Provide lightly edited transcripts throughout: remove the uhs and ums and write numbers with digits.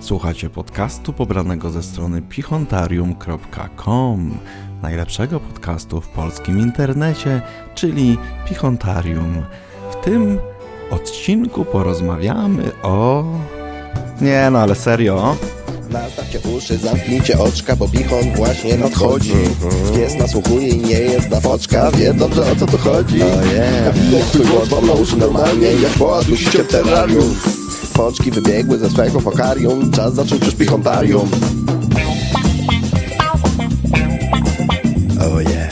Słuchacie podcastu pobranego ze strony pichontarium.com, najlepszego podcastu w polskim internecie, czyli Pichontarium. W tym odcinku porozmawiamy o... Nie no, ale serio? Nastawcie uszy, zamknijcie oczka, bo Pichon właśnie nadchodzi. Pies nasłuchuje i nie jest na foczka, wie dobrze o co tu chodzi. Twój głos wam na uszy normalnie, jak połaz musicie w terrarium. Foczki wybiegły ze swojego fokarium, czas zacząć już Pichontarium. Oh yeah.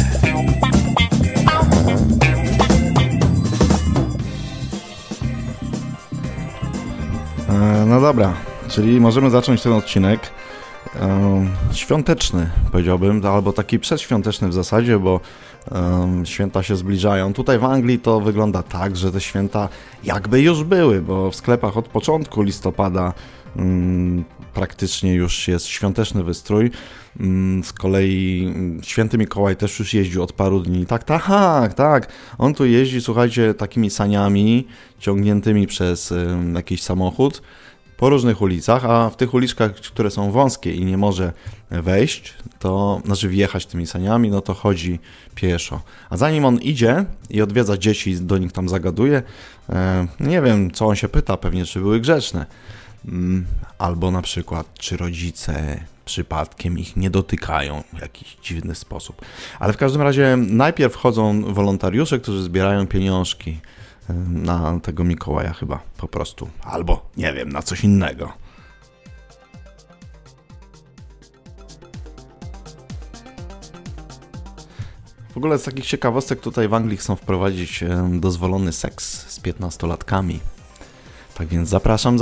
No dobra, czyli możemy zacząć ten odcinek świąteczny, powiedziałbym, albo taki przedświąteczny w zasadzie, bo święta się zbliżają. Tutaj w Anglii to wygląda tak, że te święta jakby już były, bo w sklepach od początku listopada praktycznie już jest świąteczny wystrój. Z kolei Święty Mikołaj też już jeździł od paru dni. Tak. On tu jeździ, słuchajcie, takimi saniami ciągniętymi przez jakiś samochód po różnych ulicach, a w tych uliczkach, które są wąskie i nie może wejść, to znaczy wjechać tymi saniami, no to chodzi pieszo. A zanim on idzie i odwiedza dzieci, do nich tam zagaduje, nie wiem, co on się pyta, pewnie czy były grzeczne. Albo na przykład, czy rodzice przypadkiem ich nie dotykają w jakiś dziwny sposób. Ale w każdym razie najpierw wchodzą wolontariusze, którzy zbierają pieniążki na tego Mikołaja chyba po prostu. Albo, nie wiem, na coś innego. W ogóle z takich ciekawostek tutaj w Anglii chcą wprowadzić dozwolony seks z 15-latkami. Tak więc zapraszam.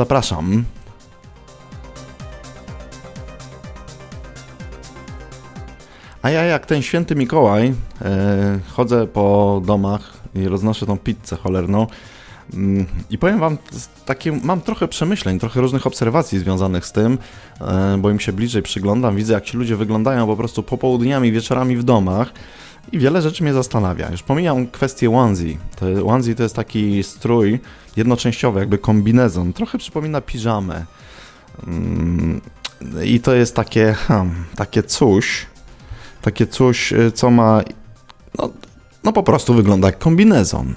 A ja jak ten Święty Mikołaj chodzę po domach i roznoszę tą pizzę cholerną i powiem wam, mam trochę przemyśleń, trochę różnych obserwacji związanych z tym, bo im się bliżej przyglądam, widzę jak ci ludzie wyglądają po prostu popołudniami, wieczorami w domach i wiele rzeczy mnie zastanawia. Już pomijam kwestię onesie. Onesie to jest taki strój jednoczęściowy, jakby kombinezon, trochę przypomina piżamę i to jest takie coś, co ma, no po prostu wygląda jak kombinezon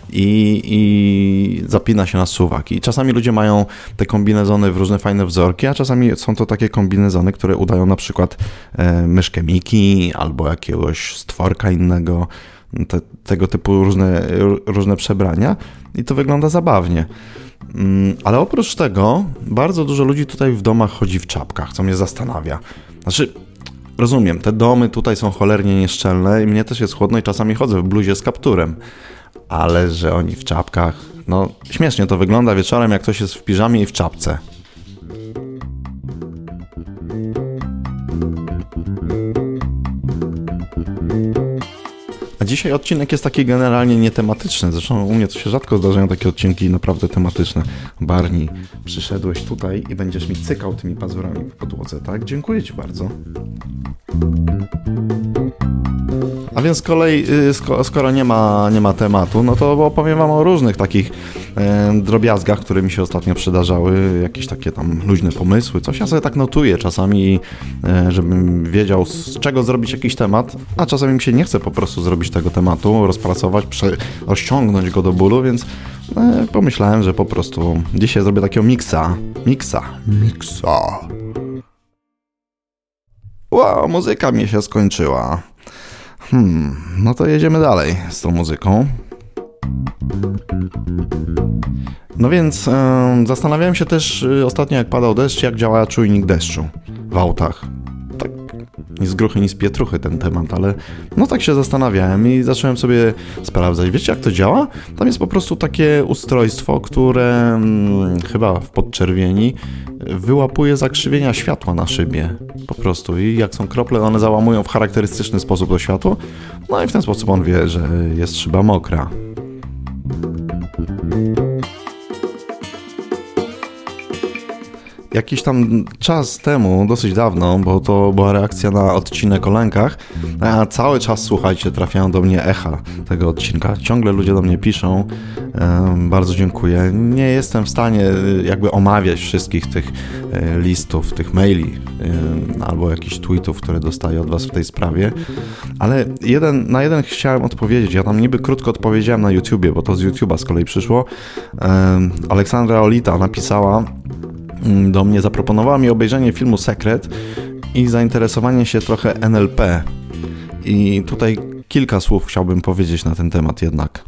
i zapina się na suwak. I czasami ludzie mają te kombinezony w różne fajne wzorki, a czasami są to takie kombinezony, które udają na przykład myszkę Miki albo jakiegoś stworka innego, tego typu różne przebrania i to wygląda zabawnie. Ale oprócz tego bardzo dużo ludzi tutaj w domach chodzi w czapkach, co mnie zastanawia. Znaczy, rozumiem, te domy tutaj są cholernie nieszczelne i mnie też jest chłodno i czasami chodzę w bluzie z kapturem, ale że oni w czapkach, no śmiesznie to wygląda wieczorem, jak ktoś jest w piżamie i w czapce. A dzisiaj odcinek jest taki generalnie nietematyczny, zresztą u mnie to się rzadko zdarzają takie odcinki naprawdę tematyczne. Barney, przyszedłeś tutaj i będziesz mi cykał tymi pazurami po podłodze, tak? Dziękuję ci bardzo. A więc z kolei, skoro nie ma tematu, no to opowiem wam o różnych takich drobiazgach, które mi się ostatnio przydarzały, jakieś takie tam luźne pomysły, coś ja sobie tak notuję czasami, żebym wiedział, z czego zrobić jakiś temat, a czasami mi się nie chce po prostu zrobić tego tematu, rozpracować, rozciągnąć go do bólu, więc pomyślałem, że po prostu dzisiaj zrobię takiego miksa. Wow, muzyka mi się skończyła. No to jedziemy dalej z tą muzyką. No więc zastanawiałem się też ostatnio, jak padał deszcz, jak działa czujnik deszczu w autach. Tak, ni z gruchy, ni z pietruchy ten temat, ale no tak się zastanawiałem i zacząłem sobie sprawdzać. Wiecie, jak to działa? Tam jest po prostu takie ustrojstwo, które chyba w podczerwieni wyłapuje zakrzywienia światła na szybie. Po prostu. I jak są krople, one załamują w charakterystyczny sposób to światło. No i w ten sposób on wie, że jest szyba mokra. jakiś tam czas temu, dosyć dawno, bo to była reakcja na odcinek o lękach, a cały czas, słuchajcie, trafiają do mnie echa tego odcinka. Ciągle ludzie do mnie piszą, bardzo dziękuję. Nie jestem w stanie jakby omawiać wszystkich tych listów, tych maili albo jakichś tweetów, które dostaję od was w tej sprawie, ale na jeden chciałem odpowiedzieć. Ja tam niby krótko odpowiedziałem na YouTubie, bo to z YouTube'a z kolei przyszło. Aleksandra Olita napisała do mnie, zaproponowała mi obejrzenie filmu Sekret i zainteresowanie się trochę NLP. I tutaj kilka słów chciałbym powiedzieć na ten temat jednak.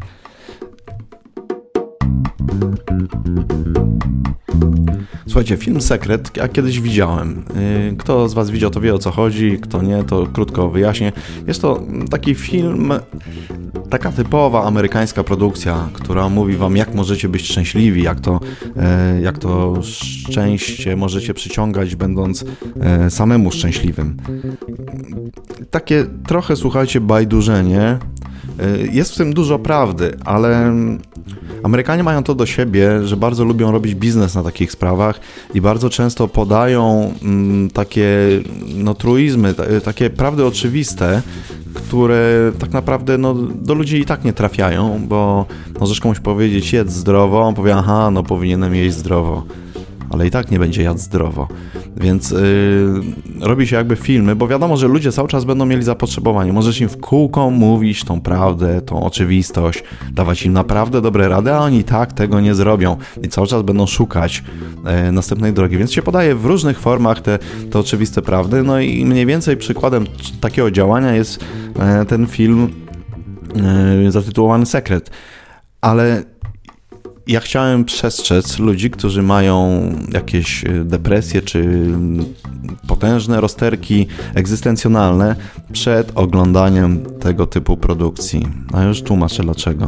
Słuchajcie, film Sekret ja kiedyś widziałem. Kto z was widział, to wie, o co chodzi, kto nie, to krótko wyjaśnię. Jest to taki film, taka typowa amerykańska produkcja, która mówi wam, jak możecie być szczęśliwi, jak to szczęście możecie przyciągać, będąc samemu szczęśliwym. Takie trochę, słuchajcie, bajdurzenie. Jest w tym dużo prawdy, ale Amerykanie mają to do siebie, że bardzo lubią robić biznes na takich sprawach i bardzo często podają takie truizmy, takie prawdy oczywiste, które tak naprawdę do ludzi i tak nie trafiają, bo możesz komuś powiedzieć, jedz zdrowo, on powie, aha, powinienem jeść zdrowo, ale i tak nie będzie jadł zdrowo. Więc robi się jakby filmy, bo wiadomo, że ludzie cały czas będą mieli zapotrzebowanie. Możesz im w kółko mówić tą prawdę, tą oczywistość, dawać im naprawdę dobre rady, a oni i tak tego nie zrobią i cały czas będą szukać następnej drogi. Więc się podaje w różnych formach te oczywiste prawdy. No i mniej więcej przykładem takiego działania jest ten film zatytułowany Sekret. Ale ja chciałem przestrzec ludzi, którzy mają jakieś depresje czy potężne rozterki egzystencjonalne przed oglądaniem tego typu produkcji. A już tłumaczę dlaczego.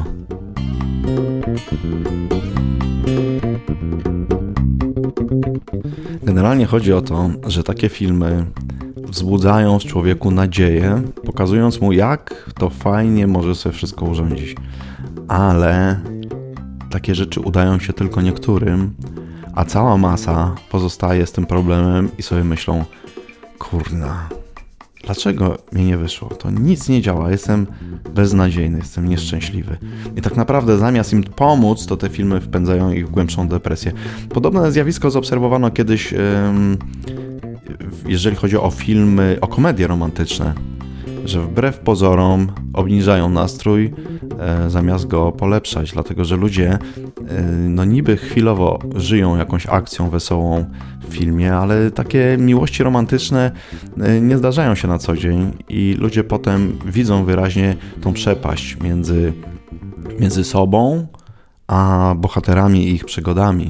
Generalnie chodzi o to, że takie filmy wzbudzają w człowieku nadzieję, pokazując mu, jak to fajnie może sobie wszystko urządzić. Ale takie rzeczy udają się tylko niektórym, a cała masa pozostaje z tym problemem i sobie myślą, kurna, dlaczego mi nie wyszło? To nic nie działa, jestem beznadziejny, jestem nieszczęśliwy. I tak naprawdę zamiast im pomóc, to te filmy wpędzają ich w głębszą depresję. Podobne zjawisko zaobserwowano kiedyś, jeżeli chodzi o filmy, o komedie romantyczne, że wbrew pozorom obniżają nastrój, zamiast go polepszać, dlatego że ludzie niby chwilowo żyją jakąś akcją wesołą w filmie, ale takie miłości romantyczne nie zdarzają się na co dzień i ludzie potem widzą wyraźnie tą przepaść między sobą a bohaterami i ich przygodami.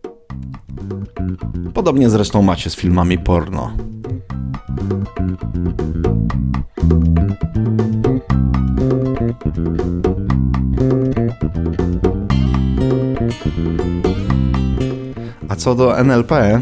Podobnie zresztą macie z filmami porno. A co do NLP,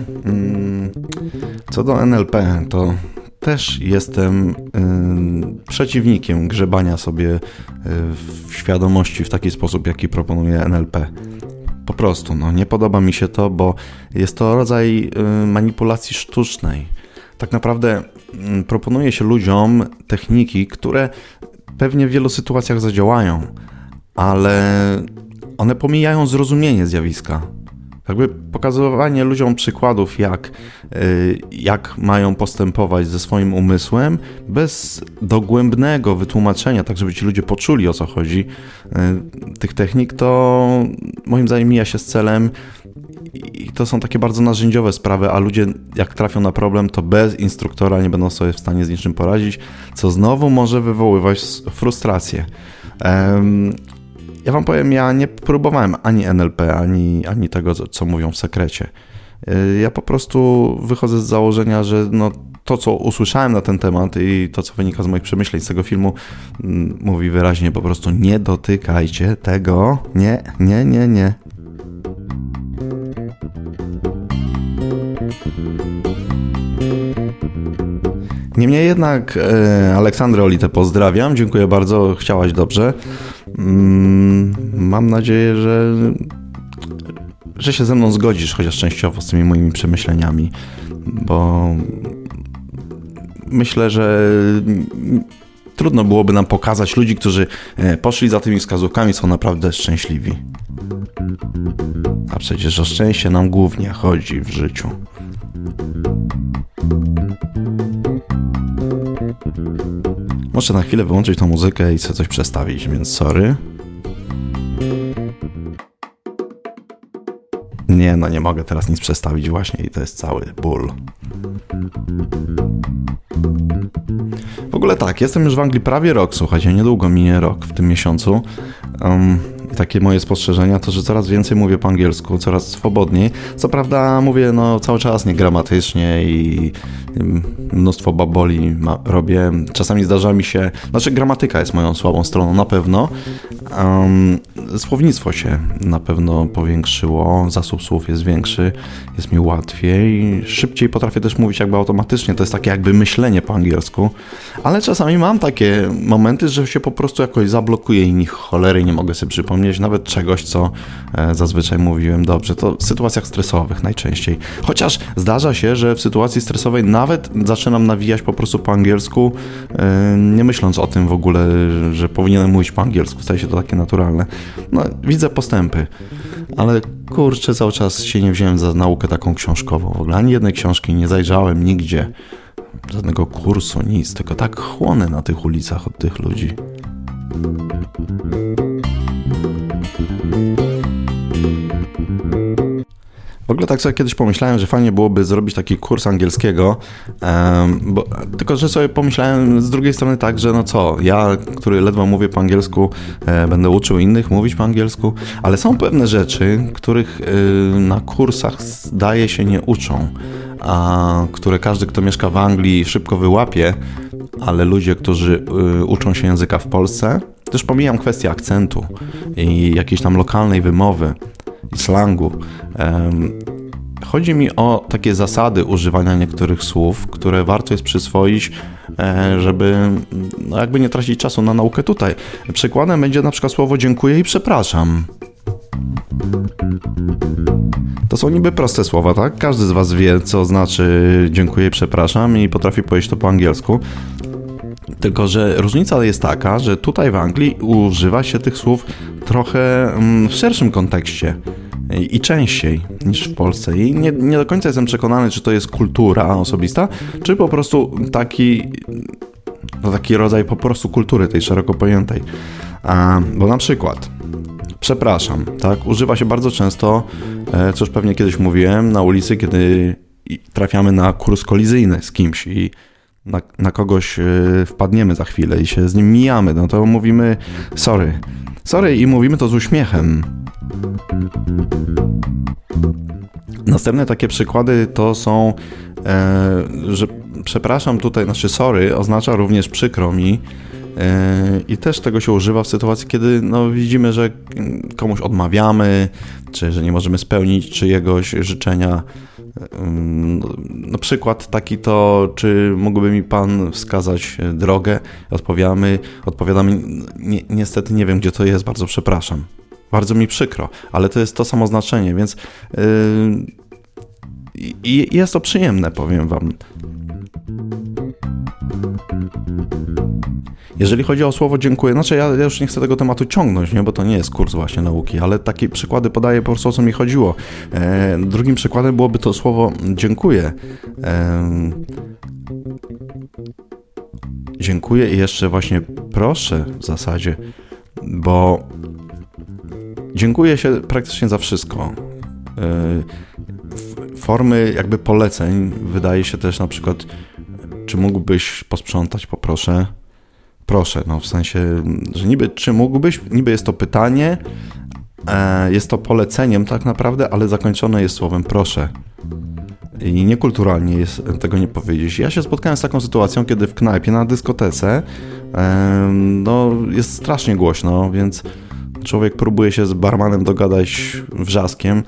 to też jestem przeciwnikiem grzebania sobie w świadomości w taki sposób, jaki proponuje NLP. Po prostu, nie podoba mi się to, bo jest to rodzaj manipulacji sztucznej. Tak naprawdę proponuje się ludziom techniki, które pewnie w wielu sytuacjach zadziałają, ale one pomijają zrozumienie zjawiska. Jakby pokazywanie ludziom przykładów, jak mają postępować ze swoim umysłem, bez dogłębnego wytłumaczenia, tak żeby ci ludzie poczuli, o co chodzi, tych technik, to moim zdaniem mija się z celem i to są takie bardzo narzędziowe sprawy, a ludzie jak trafią na problem, to bez instruktora nie będą sobie w stanie z niczym poradzić, co znowu może wywoływać frustrację. Ja wam powiem, ja nie próbowałem ani NLP, ani tego, co mówią w Sekrecie. Ja po prostu wychodzę z założenia, że to, co usłyszałem na ten temat i to, co wynika z moich przemyśleń z tego filmu, mówi wyraźnie po prostu nie dotykajcie tego, nie. Niemniej jednak Aleksandrę Olitę pozdrawiam, dziękuję bardzo, chciałaś dobrze. Mam nadzieję, że się ze mną zgodzisz, chociaż częściowo z tymi moimi przemyśleniami, bo myślę, że trudno byłoby nam pokazać ludzi, którzy poszli za tymi wskazówkami, są naprawdę szczęśliwi. A przecież o szczęście nam głównie chodzi w życiu. Muszę na chwilę wyłączyć tą muzykę i sobie coś przestawić, więc sorry. Nie mogę teraz nic przestawić właśnie i to jest cały ból. W ogóle tak, jestem już w Anglii prawie rok, słuchajcie, niedługo minie rok w tym miesiącu. Takie moje spostrzeżenia to, że coraz więcej mówię po angielsku, coraz swobodniej. Co prawda mówię cały czas niegramatycznie i mnóstwo baboli robię. Czasami zdarza mi się, gramatyka jest moją słabą stroną na pewno. Słownictwo się na pewno powiększyło, zasób słów jest większy, jest mi łatwiej. Szybciej potrafię też mówić jakby automatycznie, to jest takie jakby myślenie po angielsku. Ale czasami mam takie momenty, że się po prostu jakoś zablokuję i cholery nie mogę sobie przypomnieć nawet czegoś, co zazwyczaj mówiłem dobrze. To w sytuacjach stresowych najczęściej. Chociaż zdarza się, że w sytuacji stresowej nawet zaczynam nawijać po prostu po angielsku, nie myśląc o tym w ogóle, że powinienem mówić po angielsku. Staje się to takie naturalne. Widzę postępy, ale kurczę, cały czas się nie wziąłem za naukę taką książkową. W ogóle ani jednej książki nie zajrzałem nigdzie. Żadnego kursu, nic. Tylko tak chłonę na tych ulicach od tych ludzi. W ogóle tak sobie kiedyś pomyślałem, że fajnie byłoby zrobić taki kurs angielskiego, tylko że sobie pomyślałem z drugiej strony tak, że ja, który ledwo mówię po angielsku, będę uczył innych mówić po angielsku, ale są pewne rzeczy, których na kursach zdaje się nie uczą, a które każdy, kto mieszka w Anglii, szybko wyłapie, ale ludzie, którzy uczą się języka w Polsce, też pomijam kwestię akcentu i jakiejś tam lokalnej wymowy i slangu. Chodzi mi o takie zasady używania niektórych słów, które warto jest przyswoić, żeby jakby nie tracić czasu na naukę tutaj. Przykładem będzie na przykład słowo dziękuję i przepraszam. To są niby proste słowa, tak? Każdy z was wie, co znaczy dziękuję i przepraszam i potrafi powiedzieć to po angielsku. Tylko że różnica jest taka, że tutaj w Anglii używa się tych słów trochę w szerszym kontekście i częściej niż w Polsce. I nie do końca jestem przekonany, czy to jest kultura osobista, czy po prostu taki rodzaj po prostu kultury tej szeroko pojętej. Bo na przykład przepraszam, tak? Używa się bardzo często, co już pewnie kiedyś mówiłem, na ulicy, kiedy trafiamy na kurs kolizyjny z kimś i na kogoś wpadniemy za chwilę i się z nim mijamy, to mówimy sorry i mówimy to z uśmiechem. Następne takie przykłady to są, że przepraszam tutaj, sorry oznacza również przykro mi i też tego się używa w sytuacji, kiedy widzimy, że komuś odmawiamy, czy że nie możemy spełnić czyjegoś życzenia. Na przykład taki to, czy mógłby mi pan wskazać drogę? Odpowiadamy, niestety nie wiem, gdzie to jest, bardzo przepraszam. Bardzo mi przykro, ale to jest to samo znaczenie, więc jest to przyjemne, powiem wam. Jeżeli chodzi o słowo dziękuję, ja już nie chcę tego tematu ciągnąć, bo to nie jest kurs właśnie nauki, ale takie przykłady podaję po prostu, o co mi chodziło. Drugim przykładem byłoby to słowo dziękuję. Dziękuję i jeszcze właśnie proszę w zasadzie, bo dziękuję się praktycznie za wszystko. Formy jakby poleceń wydaje się też na przykład, czy mógłbyś posprzątać, poproszę. Proszę, w sensie, że niby czy mógłbyś, niby jest to pytanie, jest to poleceniem tak naprawdę, ale zakończone jest słowem proszę. I niekulturalnie jest tego nie powiedzieć. Ja się spotkałem z taką sytuacją, kiedy w knajpie na dyskotece jest strasznie głośno, więc człowiek próbuje się z barmanem dogadać wrzaskiem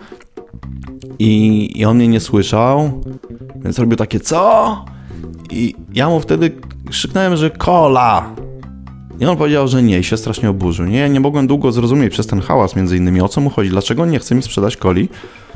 i on mnie nie słyszał, więc robił takie co? I ja mu wtedy krzyknąłem, że cola. I on powiedział, że nie i się strasznie oburzył. Nie mogłem długo zrozumieć przez ten hałas między innymi, o co mu chodzi, dlaczego nie chce mi sprzedać coli.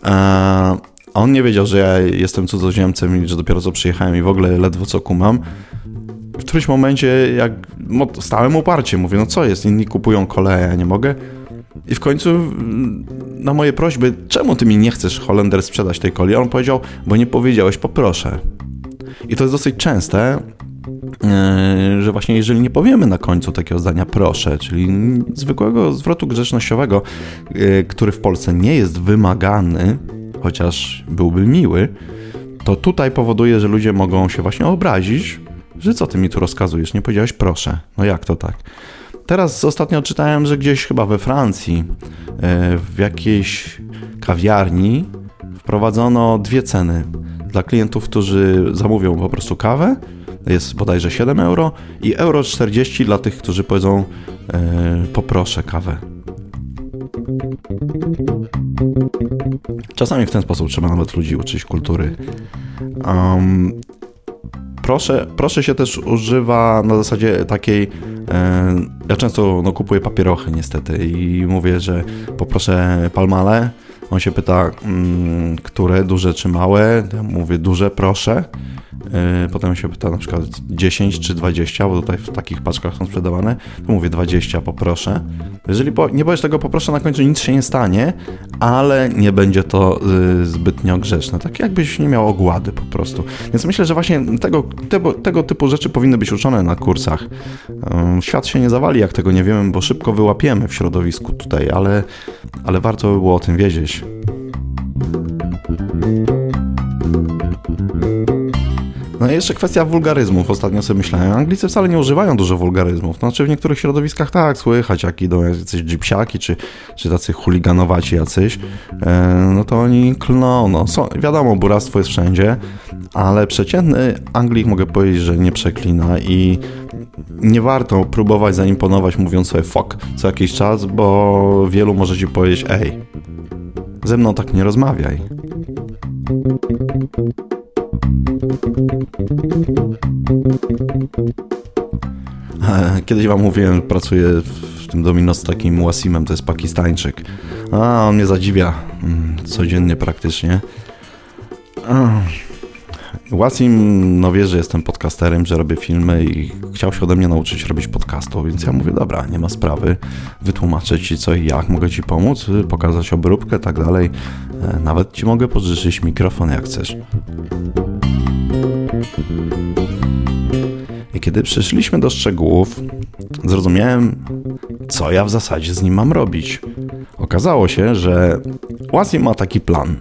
A on nie wiedział, że ja jestem cudzoziemcem i że dopiero co przyjechałem i w ogóle ledwo co kumam. W którymś momencie jak stałem uparcie, mówię, no co jest, inni kupują kole, ja nie mogę. I w końcu na moje prośby, czemu ty mi nie chcesz, Holender, sprzedać tej coli? On powiedział, bo nie powiedziałeś, poproszę. I to jest dosyć częste, że właśnie jeżeli nie powiemy na końcu takiego zdania proszę, czyli zwykłego zwrotu grzecznościowego, który w Polsce nie jest wymagany, chociaż byłby miły, to tutaj powoduje, że ludzie mogą się właśnie obrazić, że co ty mi tu rozkazujesz, nie powiedziałeś proszę. No jak to tak? Teraz ostatnio czytałem, że gdzieś chyba we Francji w jakiejś kawiarni wprowadzono 2 ceny dla klientów, którzy zamówią po prostu kawę, jest bodajże 7 euro i euro 40 dla tych, którzy powiedzą poproszę kawę. Czasami w ten sposób trzeba nawet ludzi uczyć kultury. Proszę się też używa na zasadzie takiej, ja często kupuję papierochy niestety i mówię, że poproszę palmale. On się pyta, które, duże czy małe. Ja mówię duże, proszę. Potem się pyta na przykład 10 czy 20, bo tutaj w takich paczkach są sprzedawane. To mówię 20, poproszę. Jeżeli nie powiesz tego poproszę, na końcu nic się nie stanie, ale nie będzie to zbytnio grzeczne. Tak jakbyś nie miał ogłady po prostu. Więc myślę, że właśnie tego typu rzeczy powinny być uczone na kursach. Świat się nie zawali, jak tego nie wiemy, bo szybko wyłapiemy w środowisku tutaj, ale warto by było o tym wiedzieć. No i jeszcze kwestia wulgaryzmów. Ostatnio sobie myślałem, Anglicy wcale nie używają dużo wulgaryzmów. Znaczy w niektórych środowiskach tak, słychać jak idą jacyś dżipsiaki, czy tacy chuliganowaci jacyś, no to oni klną. No. Wiadomo, buractwo jest wszędzie, ale przeciętny Anglik mogę powiedzieć, że nie przeklina i nie warto próbować zaimponować mówiąc sobie fuck co jakiś czas, bo wielu może ci powiedzieć ej, ze mną tak nie rozmawiaj. Kiedyś wam mówiłem, że pracuję w tym Domino z takim Wasimem, to jest Pakistańczyk. On mnie zadziwia codziennie praktycznie. Wasim wie, że jestem podcasterem, że robię filmy i chciał się ode mnie nauczyć robić podcastu, więc ja mówię, dobra, nie ma sprawy, wytłumaczę ci co i jak, mogę ci pomóc, pokazać obróbkę, tak dalej. Nawet ci mogę pożyczyć mikrofon, jak chcesz. I kiedy przyszliśmy do szczegółów, zrozumiałem, co ja w zasadzie z nim mam robić. Okazało się, że Wasim ma taki plan.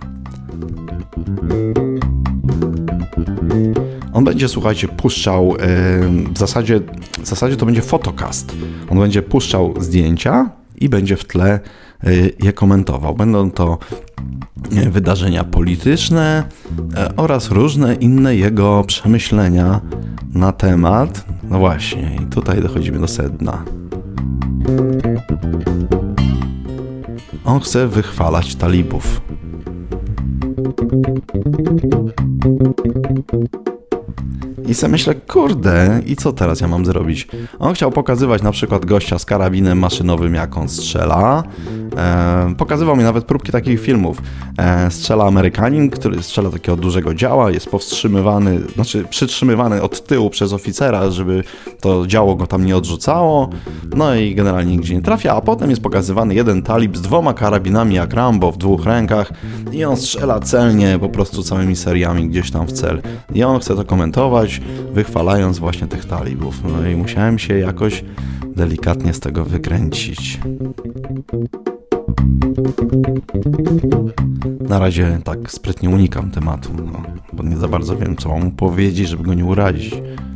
On będzie, słuchajcie, puszczał, w zasadzie to będzie fotocast. On będzie puszczał zdjęcia i będzie w tle je komentował. Będą to wydarzenia polityczne oraz różne inne jego przemyślenia na temat. No właśnie, i tutaj dochodzimy do sedna. On chce wychwalać talibów. I sobie myślę, kurde, i co teraz ja mam zrobić? On chciał pokazywać na przykład gościa z karabinem maszynowym, jak on strzela. Pokazywał mi nawet próbki takich filmów. Strzela Amerykanin, który strzela takiego dużego działa, jest powstrzymywany, znaczy przytrzymywany od tyłu przez oficera, żeby to działo go tam nie odrzucało. No i generalnie nigdzie nie trafia, a potem jest pokazywany jeden talib z 2 karabinami jak Rambo w 2 rękach i on strzela celnie po prostu całymi seriami gdzieś tam w cel. I on chce to komentować, wychwalając właśnie tych talibów. No i musiałem się jakoś delikatnie z tego wykręcić. Na razie tak sprytnie unikam tematu, bo nie za bardzo wiem, co mam mu powiedzieć, żeby go nie urazić.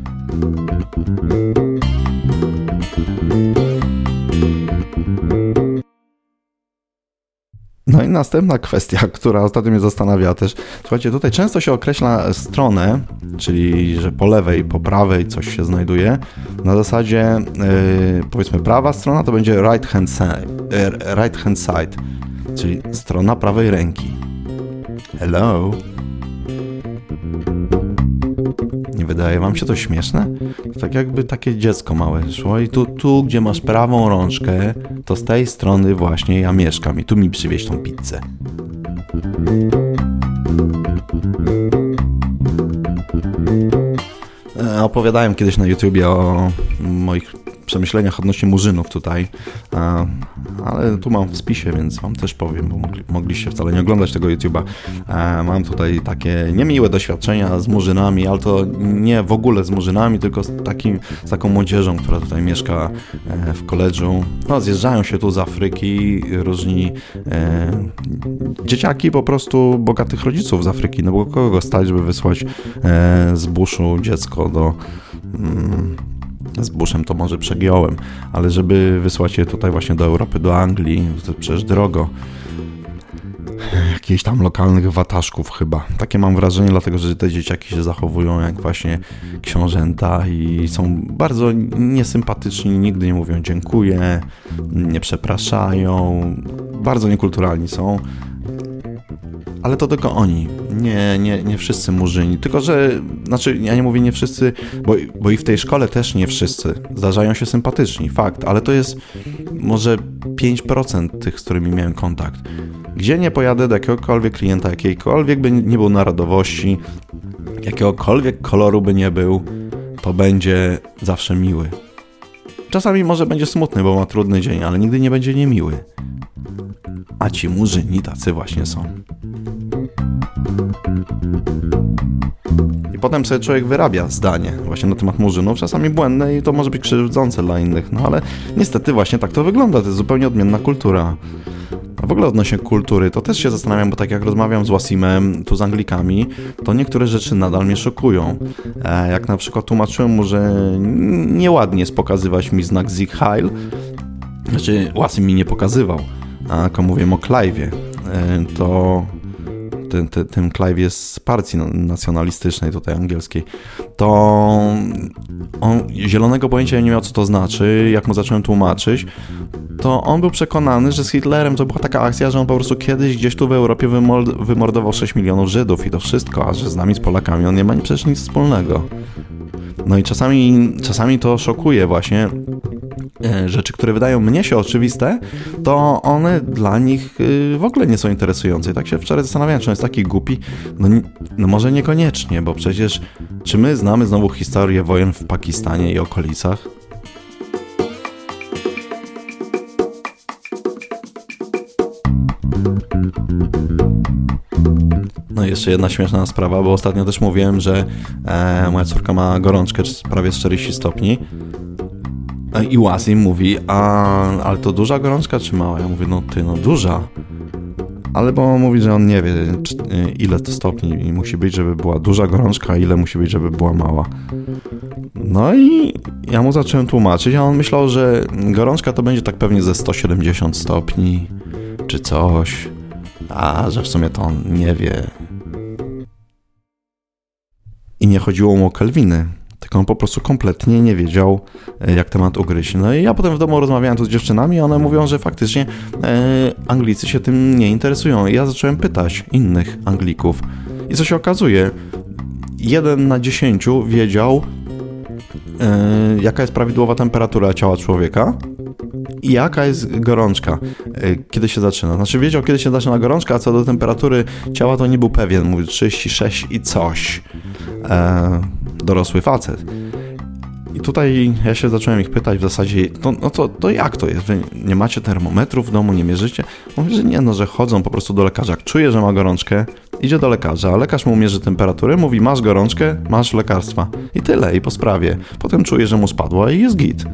No i następna kwestia, która ostatnio mnie zastanawia też. Słuchajcie, tutaj często się określa stronę, czyli że po lewej, po prawej coś się znajduje. Na zasadzie, powiedzmy, prawa strona to będzie right hand side, czyli strona prawej ręki. Hello? Nie wydaje wam się to śmieszne? Tak jakby takie dziecko małe szło i tu gdzie masz prawą rączkę, to z tej strony właśnie ja mieszkam i tu mi przywieź tą pizzę. Opowiadałem kiedyś na YouTubie o moich przemyśleniach odnośnie murzynów tutaj, ale tu mam w spisie, więc wam też powiem, bo mogliście wcale nie oglądać tego YouTube'a. Mam tutaj takie niemiłe doświadczenia z murzynami, ale to nie w ogóle z murzynami, tylko z taką młodzieżą, która tutaj mieszka w koledżu. No, zjeżdżają się tu z Afryki różni dzieciaki po prostu bogatych rodziców z Afryki, no bo kogo stać, żeby wysłać z buszu dziecko do... Z buszem to może przegiąłem, ale żeby wysłać je tutaj właśnie do Europy, do Anglii, to przecież drogo. Jakichś tam lokalnych wataszków chyba. Takie mam wrażenie, dlatego że te dzieciaki się zachowują jak właśnie książęta i są bardzo niesympatyczni, nigdy nie mówią dziękuję, nie przepraszają, bardzo niekulturalni są. Ale to tylko oni, nie wszyscy murzyni, tylko że, znaczy ja nie mówię nie wszyscy, bo i w tej szkole też nie wszyscy, zdarzają się sympatyczni, fakt, ale to jest może 5% tych, z którymi miałem kontakt. Gdzie nie pojadę do jakiegokolwiek klienta, jakiejkolwiek by nie był narodowości, jakiegokolwiek koloru by nie był, to będzie zawsze miły. Czasami może będzie smutny, bo ma trudny dzień, ale nigdy nie będzie niemiły. A ci murzyni tacy właśnie są. I potem sobie człowiek wyrabia zdanie właśnie na temat murzynów, czasami błędne i to może być krzywdzące dla innych, no ale niestety właśnie tak to wygląda, to jest zupełnie odmienna kultura. A w ogóle odnośnie kultury, to też się zastanawiam, bo tak jak rozmawiam z Wasimem, tu z Anglikami, to niektóre rzeczy nadal mnie szokują. Jak na przykład tłumaczyłem mu, że nieładnie jest pokazywać mi znak Sieg Heil, znaczy Wasim mi nie pokazywał, a jak mówiłem o Clive'ie, to tym Clive'ie z partii nacjonalistycznej tutaj angielskiej, to on zielonego pojęcia nie miał, co to znaczy. Jak mu zacząłem tłumaczyć, to on był przekonany, że z Hitlerem to była taka akcja, że on po prostu kiedyś gdzieś tu w Europie wymordował 6 milionów Żydów i to wszystko, a że z nami, z Polakami, on nie ma przecież nic wspólnego. No i czasami to szokuje właśnie. Rzeczy, które wydają mnie się oczywiste, to one dla nich w ogóle nie są interesujące. I tak się wczoraj zastanawiałem, czy on jest taki głupi. No może niekoniecznie, bo przecież czy my znamy znowu historię wojen w Pakistanie i okolicach? No i jeszcze jedna śmieszna sprawa, bo ostatnio też mówiłem, że moja córka ma gorączkę prawie 40 stopni. I Wasim mówi, ale to duża gorączka czy mała? Ja mówię, no duża. Ale bo on mówi, że on nie wie, ile to stopni musi być, żeby była duża gorączka, a ile musi być, żeby była mała. No i ja mu zacząłem tłumaczyć, a on myślał, że gorączka to będzie tak pewnie ze 170 stopni, czy coś. A że w sumie to on nie wie. I nie chodziło mu o kelwiny. Tylko on po prostu kompletnie nie wiedział, jak temat ugryźć. No i ja potem w domu rozmawiałem tu z dziewczynami i one mówią, że faktycznie Anglicy się tym nie interesują. I ja zacząłem pytać innych Anglików. I co się okazuje? 1 na 10 wiedział, jaka jest prawidłowa temperatura ciała człowieka i jaka jest gorączka, kiedy się zaczyna. Znaczy wiedział, kiedy się zaczyna gorączka, a co do temperatury ciała to nie był pewien. Mówił 36 i coś. Dorosły facet. I tutaj ja się zacząłem ich pytać w zasadzie, to jak to jest? Wy nie macie termometrów w domu, nie mierzycie? Mówi, że nie, że chodzą po prostu do lekarza. Jak czuje, że ma gorączkę, idzie do lekarza, a lekarz mu mierzy temperaturę, mówi, masz gorączkę, masz lekarstwa. I tyle, i po sprawie. Potem czuje, że mu spadła i jest git.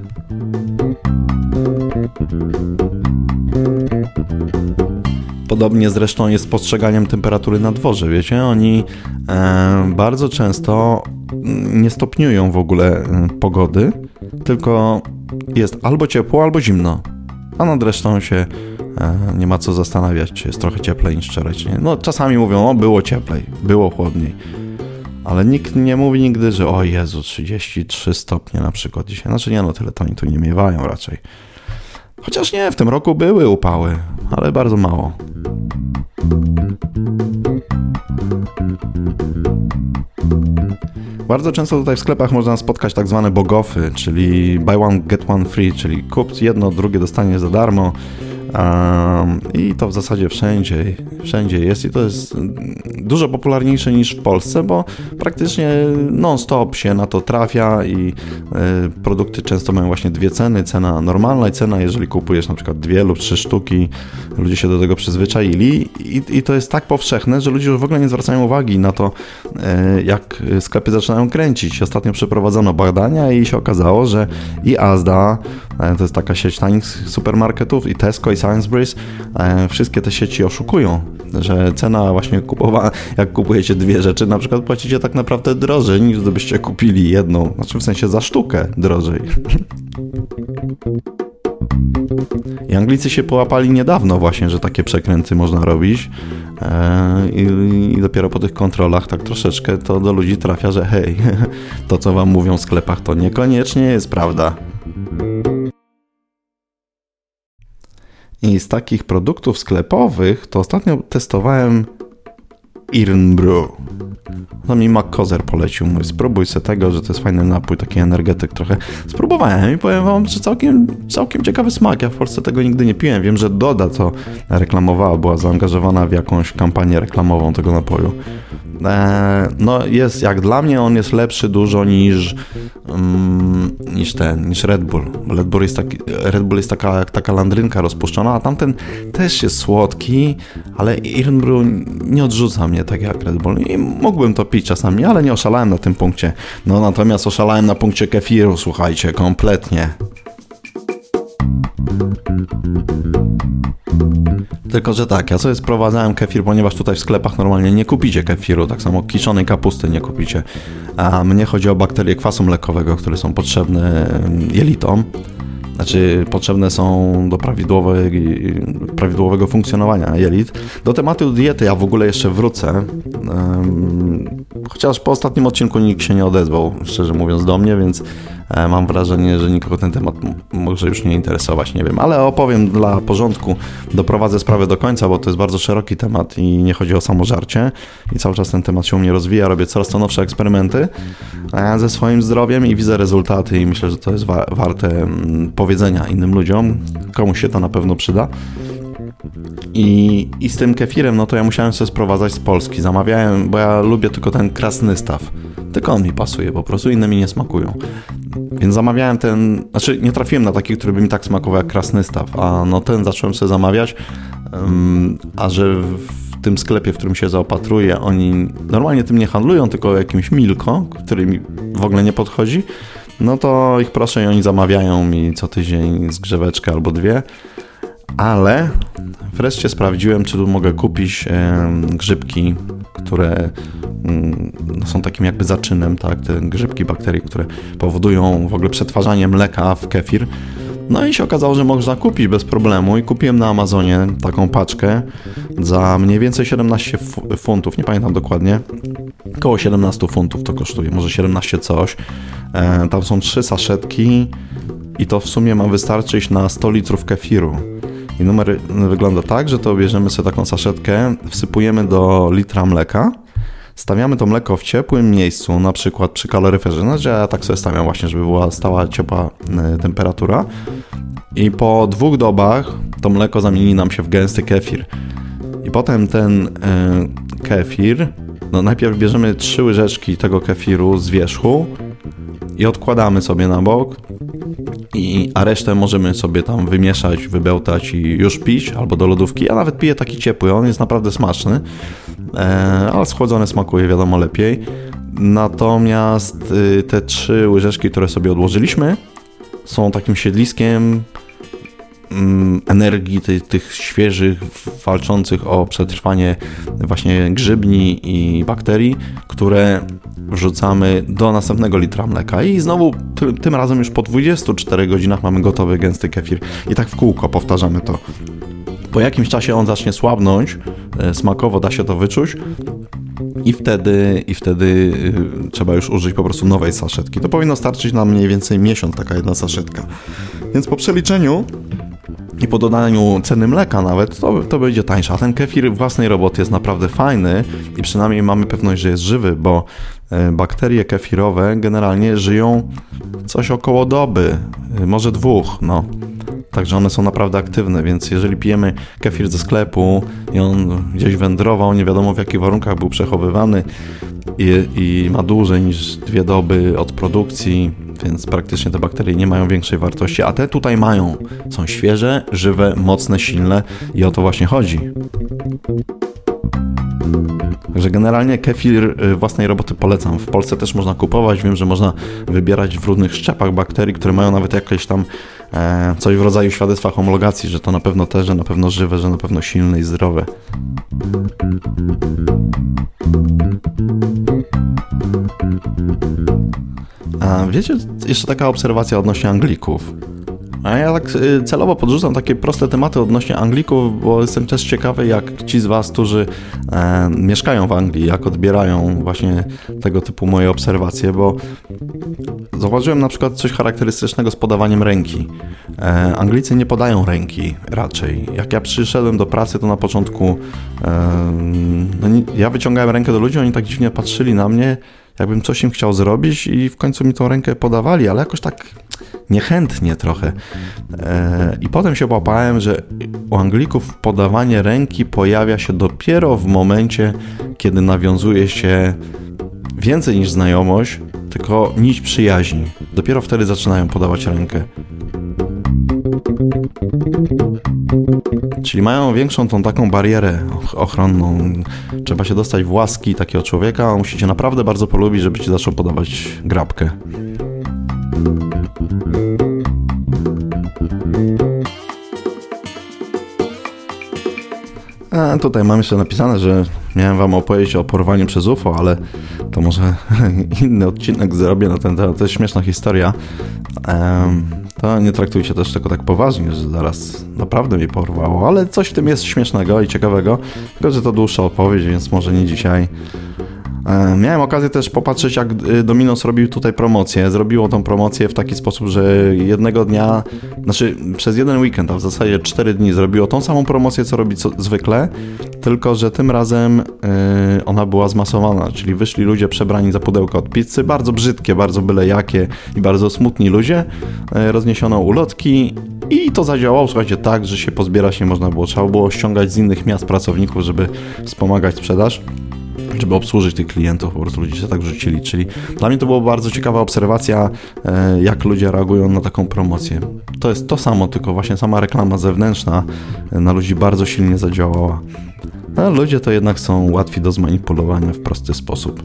Podobnie zresztą jest z postrzeganiem temperatury na dworze, wiecie? Oni bardzo często nie stopniują w ogóle pogody, tylko jest albo ciepło, albo zimno. A nad resztą się nie ma co zastanawiać, czy jest trochę cieplej niż wczoraj, czy nie. No czasami mówią, było cieplej, było chłodniej. Ale nikt nie mówi nigdy, że o Jezu, 33 stopnie na przykład dzisiaj. Znaczy nie, tyle to oni tu nie miewają raczej. Chociaż nie, w tym roku były upały, ale bardzo mało. Bardzo często tutaj w sklepach można spotkać tak zwane bogofy, czyli buy one, get one free, czyli kup jedno, drugie dostanie za darmo. I to w zasadzie wszędzie jest i to jest dużo popularniejsze niż w Polsce, bo praktycznie non-stop się na to trafia i produkty często mają właśnie dwie ceny, cena normalna i cena, jeżeli kupujesz na przykład 2 lub 3 sztuki, ludzie się do tego przyzwyczaili i to jest tak powszechne, że ludzie już w ogóle nie zwracają uwagi na to, jak sklepy zaczynają kręcić. Ostatnio przeprowadzono badania i się okazało, że i Asda, to jest taka sieć tanich supermarketów, i Tesco, i Sainsbury's, wszystkie te sieci oszukują, że cena właśnie jak kupujecie 2 rzeczy, na przykład płacicie tak naprawdę drożej, niż gdybyście kupili jedną, znaczy w sensie za sztukę drożej. I Anglicy się połapali niedawno właśnie, że takie przekręty można robić i dopiero po tych kontrolach tak troszeczkę to do ludzi trafia, że hej, to co wam mówią w sklepach to niekoniecznie jest prawda. I z takich produktów sklepowych to ostatnio testowałem Irn-Bru. No mi McCozer polecił, mój spróbuj se tego, że to jest fajny napój, taki energetyk trochę. Spróbowałem i powiem wam, że całkiem ciekawy smak. Ja w Polsce tego nigdy nie piłem. Wiem, że Doda to reklamowała, była zaangażowana w jakąś kampanię reklamową tego napoju. No jest, jak dla mnie on jest lepszy dużo niż Red Bull. Red Bull jest taka landrynka rozpuszczona, a tamten też jest słodki, ale Irn-Bru nie odrzuca mnie tak jak Red Bull. I mógłbym to pić czasami, ale nie oszalałem na tym punkcie. No natomiast oszalałem na punkcie kefiru, słuchajcie, kompletnie. Tylko, że tak, ja sobie sprowadzałem kefir, ponieważ tutaj w sklepach normalnie nie kupicie kefiru, tak samo kiszonej kapusty nie kupicie. A mnie chodzi o bakterie kwasu mlekowego, które są potrzebne jelitom. Znaczy potrzebne są do prawidłowego funkcjonowania jelit. Do tematu diety ja w ogóle jeszcze wrócę, chociaż po ostatnim odcinku nikt się nie odezwał, szczerze mówiąc, do mnie, więc mam wrażenie, że nikogo ten temat może już nie interesować, nie wiem, ale opowiem dla porządku, doprowadzę sprawę do końca, bo to jest bardzo szeroki temat i nie chodzi o samo żarcie i cały czas ten temat się u mnie rozwija, robię coraz to nowsze eksperymenty ze swoim zdrowiem i widzę rezultaty i myślę, że to jest warte powiedzenia innym ludziom, komuś się to na pewno przyda. I z tym kefirem, no to ja musiałem sobie sprowadzać z Polski. Zamawiałem, bo ja lubię tylko ten Krasnystaw. Tylko on mi pasuje, po prostu inne mi nie smakują. Więc zamawiałem nie trafiłem na taki, który by mi tak smakował jak Krasnystaw, a no ten zacząłem sobie zamawiać, a że w tym sklepie, w którym się zaopatruję, oni normalnie tym nie handlują, tylko jakimś Milko, który mi w ogóle nie podchodzi, no to ich proszę i oni zamawiają mi co tydzień zgrzeweczkę albo 2. Ale wreszcie sprawdziłem, czy tu mogę kupić grzybki, które są takim jakby zaczynem, tak, te grzybki bakterii, które powodują w ogóle przetwarzanie mleka w kefir. No i się okazało, że można kupić bez problemu i kupiłem na Amazonie taką paczkę za mniej więcej 17 funtów, nie pamiętam dokładnie, około 17 funtów to kosztuje, może 17 coś. Tam są 3 saszetki i to w sumie ma wystarczyć na 100 litrów kefiru. I numer wygląda tak, że to bierzemy sobie taką saszetkę, wsypujemy do litra mleka, stawiamy to mleko w ciepłym miejscu, na przykład przy kaloryferze, no, że ja tak sobie stawiam właśnie, żeby była stała, ciepła temperatura i po 2 dobach to mleko zamieni nam się w gęsty kefir. I potem ten kefir, no najpierw bierzemy 3 łyżeczki tego kefiru z wierzchu i odkładamy sobie na bok, a resztę możemy sobie tam wymieszać, wybełtać i już pić, albo do lodówki. Ja nawet piję taki ciepły, on jest naprawdę smaczny, ale schłodzony smakuje wiadomo lepiej. Natomiast te 3 łyżeczki, które sobie odłożyliśmy, są takim siedliskiem energii tych świeżych, walczących o przetrwanie właśnie grzybni i bakterii, które wrzucamy do następnego litra mleka i znowu tym razem już po 24 godzinach mamy gotowy gęsty kefir i tak w kółko powtarzamy to. Po jakimś czasie on zacznie słabnąć, smakowo da się to wyczuć i wtedy trzeba już użyć po prostu nowej saszetki. To powinno starczyć na mniej więcej miesiąc taka jedna saszetka. Więc po przeliczeniu i po dodaniu ceny mleka nawet, to będzie tańsze. A ten kefir własnej roboty jest naprawdę fajny i przynajmniej mamy pewność, że jest żywy, bo bakterie kefirowe generalnie żyją coś około doby, może 2, no. Także one są naprawdę aktywne, więc jeżeli pijemy kefir ze sklepu i on gdzieś wędrował, nie wiadomo w jakich warunkach był przechowywany i ma dłużej niż 2 doby od produkcji, więc praktycznie te bakterie nie mają większej wartości, a te tutaj mają. Są świeże, żywe, mocne, silne i o to właśnie chodzi. Także generalnie kefir własnej roboty polecam. W Polsce też można kupować. Wiem, że można wybierać w różnych szczepach bakterii, które mają nawet jakieś tam coś w rodzaju świadectwa homologacji, że to na pewno te, że na pewno żywe, że na pewno silne i zdrowe. A wiecie, jeszcze taka obserwacja odnośnie Anglików. A ja tak celowo podrzucam takie proste tematy odnośnie Anglików, bo jestem też ciekawy, jak ci z was, którzy mieszkają w Anglii, jak odbierają właśnie tego typu moje obserwacje, bo zauważyłem na przykład coś charakterystycznego z podawaniem ręki. Anglicy nie podają ręki raczej. Jak ja przyszedłem do pracy, to na początku ja wyciągałem rękę do ludzi, oni tak dziwnie patrzyli na mnie, jakbym coś im chciał zrobić i w końcu mi tą rękę podawali, ale jakoś tak niechętnie trochę. I potem się łapałem, że u Anglików podawanie ręki pojawia się dopiero w momencie, kiedy nawiązuje się więcej niż znajomość, tylko nić przyjaźni. Dopiero wtedy zaczynają podawać rękę. Czyli mają większą tą taką barierę ochronną. Trzeba się dostać w łaski takiego człowieka, a musicie naprawdę bardzo polubić, żeby ci zaczął podawać grabkę. A tutaj mam jeszcze napisane, że miałem wam opowiedzieć o porwaniu przez UFO, ale to może inny odcinek zrobię na ten temat. To jest śmieszna historia. To nie traktujcie też tego tak poważnie, że zaraz naprawdę mnie porwało, ale coś w tym jest śmiesznego i ciekawego, tylko że to dłuższa opowieść, więc może nie dzisiaj. Miałem okazję też popatrzeć, jak Domino's robił tutaj promocję. Zrobiło tą promocję w taki sposób, że jednego dnia, przez jeden weekend, a w zasadzie 4 dni zrobiło tą samą promocję, co robi zwykle, tylko że tym razem ona była zmasowana, czyli wyszli ludzie przebrani za pudełka od pizzy, bardzo brzydkie, bardzo byle jakie i bardzo smutni ludzie, rozniesiono ulotki i to zadziałało, słuchajcie, tak, że się pozbierać nie można było. Trzeba było ściągać z innych miast pracowników, żeby wspomagać sprzedaż, żeby obsłużyć tych klientów, po prostu ludzie się tak rzucili, czyli dla mnie to była bardzo ciekawa obserwacja, jak ludzie reagują na taką promocję. To jest to samo, tylko właśnie sama reklama zewnętrzna na ludzi bardzo silnie zadziałała. A ludzie to jednak są łatwi do zmanipulowania w prosty sposób.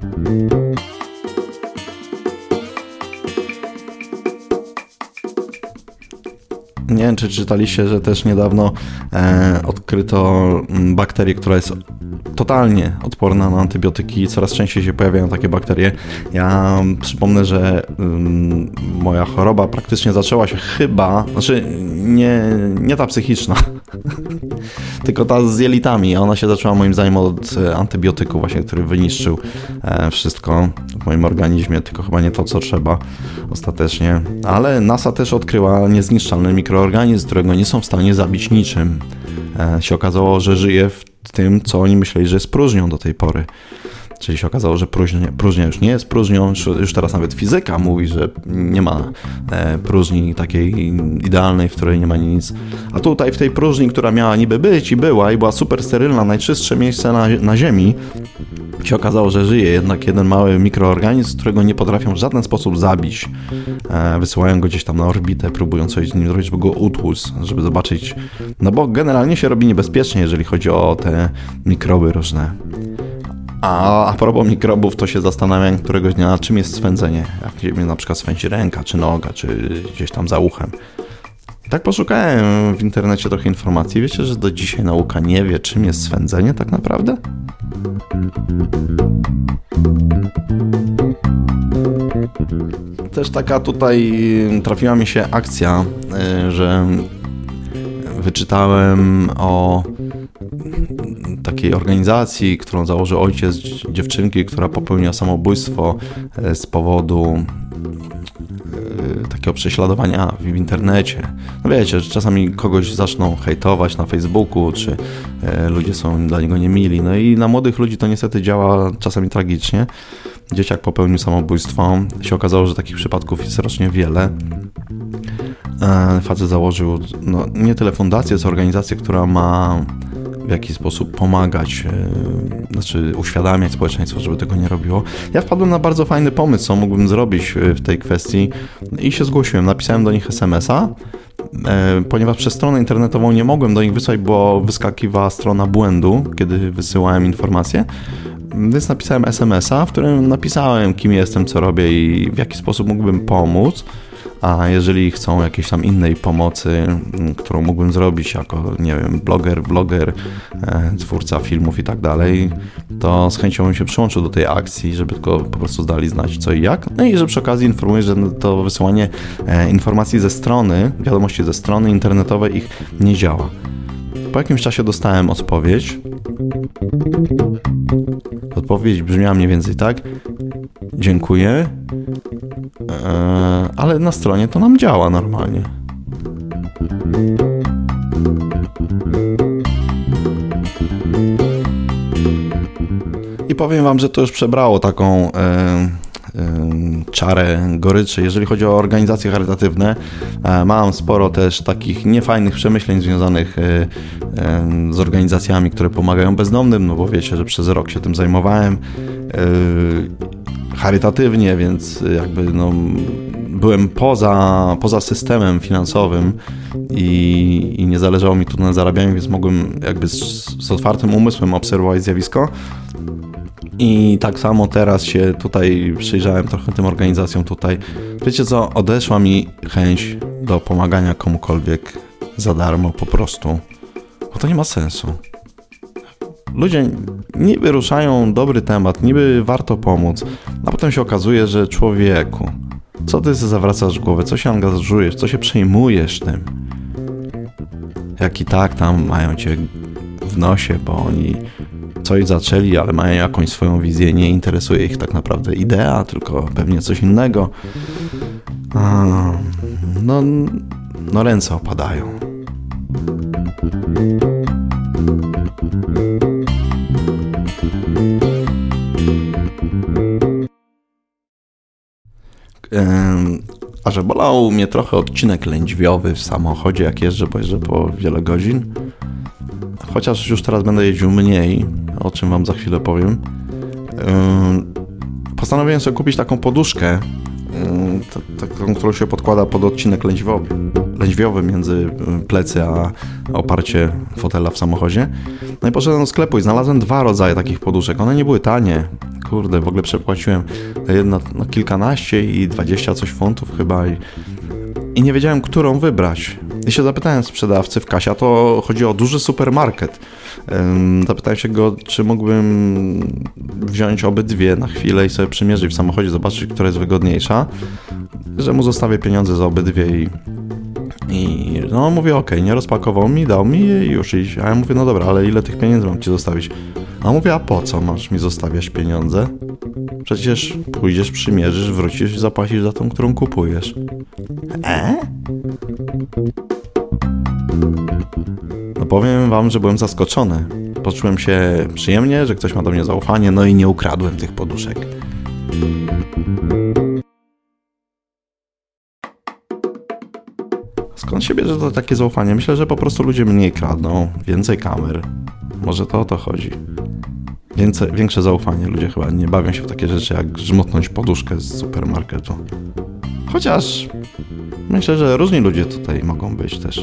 Nie wiem, czy czytaliście, że też niedawno odkryto bakterię, która jest totalnie odporna na antybiotyki. Coraz częściej się pojawiają takie bakterie. Ja przypomnę, że moja choroba praktycznie zaczęła się chyba, nie ta psychiczna, tylko ta z jelitami. Ona się zaczęła moim zdaniem od antybiotyku właśnie, który wyniszczył wszystko w moim organizmie, tylko chyba nie to, co trzeba ostatecznie. Ale NASA też odkryła niezniszczalny mikroorganizm, którego nie są w stanie zabić niczym. Się okazało, że żyje w tym, co oni myśleli, że jest próżnią do tej pory. Czyli się okazało, że próżnia już nie jest próżnią. Już teraz nawet fizyka mówi, że nie ma próżni takiej idealnej, w której nie ma nic. A tutaj w tej próżni, która miała niby być i była super sterylna, najczystsze miejsce na Ziemi, się okazało, że żyje jednak jeden mały mikroorganizm, którego nie potrafią w żaden sposób zabić. Wysyłają go gdzieś tam na orbitę, próbują coś z nim zrobić, żeby go utłuc, żeby zobaczyć. No bo generalnie się robi niebezpiecznie, jeżeli chodzi o te mikroby różne. A propos mikrobów, to się zastanawiam któregoś dnia, czym jest swędzenie. Jak mnie na przykład swędzi ręka, czy noga, czy gdzieś tam za uchem. I tak poszukałem w internecie trochę informacji. Wiecie, że do dzisiaj nauka nie wie, czym jest swędzenie tak naprawdę? Też taka tutaj trafiła mi się akcja, że wyczytałem o takiej organizacji, którą założył ojciec dziewczynki, która popełniła samobójstwo z powodu takiego prześladowania w internecie. No wiecie, że czasami kogoś zaczną hejtować na Facebooku, czy ludzie są dla niego niemili. No i na młodych ludzi to niestety działa czasami tragicznie. Dzieciak popełnił samobójstwo. Się okazało, że takich przypadków jest rocznie wiele. Facet założył nie tyle fundację, co organizację, która ma w jakiś sposób pomagać, znaczy uświadamiać społeczeństwo, żeby tego nie robiło. Ja wpadłem na bardzo fajny pomysł, co mógłbym zrobić w tej kwestii i się zgłosiłem. Napisałem do nich SMS-a, ponieważ przez stronę internetową nie mogłem do nich wysłać, bo wyskakiwała strona błędu, kiedy wysyłałem informacje. Więc napisałem SMS-a, w którym napisałem, kim jestem, co robię i w jaki sposób mógłbym pomóc. A jeżeli chcą jakiejś tam innej pomocy, którą mógłbym zrobić jako, nie wiem, bloger, vloger, twórca filmów i tak dalej, to z chęcią bym się przyłączył do tej akcji, żeby tylko po prostu dali znać co i jak. No i że przy okazji informuję, że to wysyłanie informacji ze strony, wiadomości ze strony internetowej ich nie działa. Po jakimś czasie dostałem odpowiedź. Odpowiedź brzmiała mniej więcej tak: dziękuję, ale na stronie to nam działa normalnie. I powiem wam, że to już przebrało taką czarę goryczy. Jeżeli chodzi o organizacje charytatywne, mam sporo też takich niefajnych przemyśleń związanych z organizacjami, które pomagają bezdomnym, no bo wiecie, że przez rok się tym zajmowałem charytatywnie, więc jakby byłem poza systemem finansowym i nie zależało mi tu na zarabianiu, więc mogłem jakby z otwartym umysłem obserwować zjawisko. I tak samo teraz się tutaj przyjrzałem trochę tym organizacjom tutaj. Wiecie co? Odeszła mi chęć do pomagania komukolwiek za darmo po prostu, bo to nie ma sensu. Ludzie niby ruszają dobry temat, niby warto pomóc, a potem się okazuje, że człowieku, co ty sobie zawracasz głowę, co się angażujesz, co się przejmujesz tym? Jak i tak tam mają cię w nosie, bo oni coś zaczęli, ale mają jakąś swoją wizję, nie interesuje ich tak naprawdę idea, tylko pewnie coś innego. No ręce opadają. A że bolał mnie trochę odcinek lędźwiowy w samochodzie, jak jeżdżę, bo jeżdżę po wiele godzin. Chociaż już teraz będę jeździł mniej, o czym wam za chwilę powiem. Postanowiłem sobie kupić taką poduszkę, taką, którą się podkłada pod odcinek lędźwiowy między plecy a oparcie fotela w samochodzie. No i poszedłem do sklepu i znalazłem 2 rodzaje takich poduszek. One nie były tanie. Kurde, w ogóle przepłaciłem jedna kilkanaście i 20 coś funtów chyba i nie wiedziałem, którą wybrać. I się zapytałem sprzedawcy w kasie, a to chodzi o duży supermarket. Zapytałem się go, czy mógłbym wziąć obydwie na chwilę i sobie przymierzyć w samochodzie, zobaczyć, która jest wygodniejsza, że mu zostawię pieniądze za obydwie i no mówię, okej, nie rozpakował mi, dał mi je i już iść. A ja mówię, no dobra, ale ile tych pieniędzy mam ci zostawić? A mówię, a po co masz mi zostawiać pieniądze? Przecież pójdziesz, przymierzysz, wrócisz i zapłacisz za tą, którą kupujesz. No powiem wam, że byłem zaskoczony. Poczułem się przyjemnie, że ktoś ma do mnie zaufanie, no i nie ukradłem tych poduszek. Skąd się bierze to takie zaufanie? Myślę, że po prostu ludzie mniej kradną, więcej kamer. Może to o to chodzi. Większe zaufanie. Ludzie chyba nie bawią się w takie rzeczy, jak grzmotnąć poduszkę z supermarketu. Chociaż myślę, że różni ludzie tutaj mogą być też.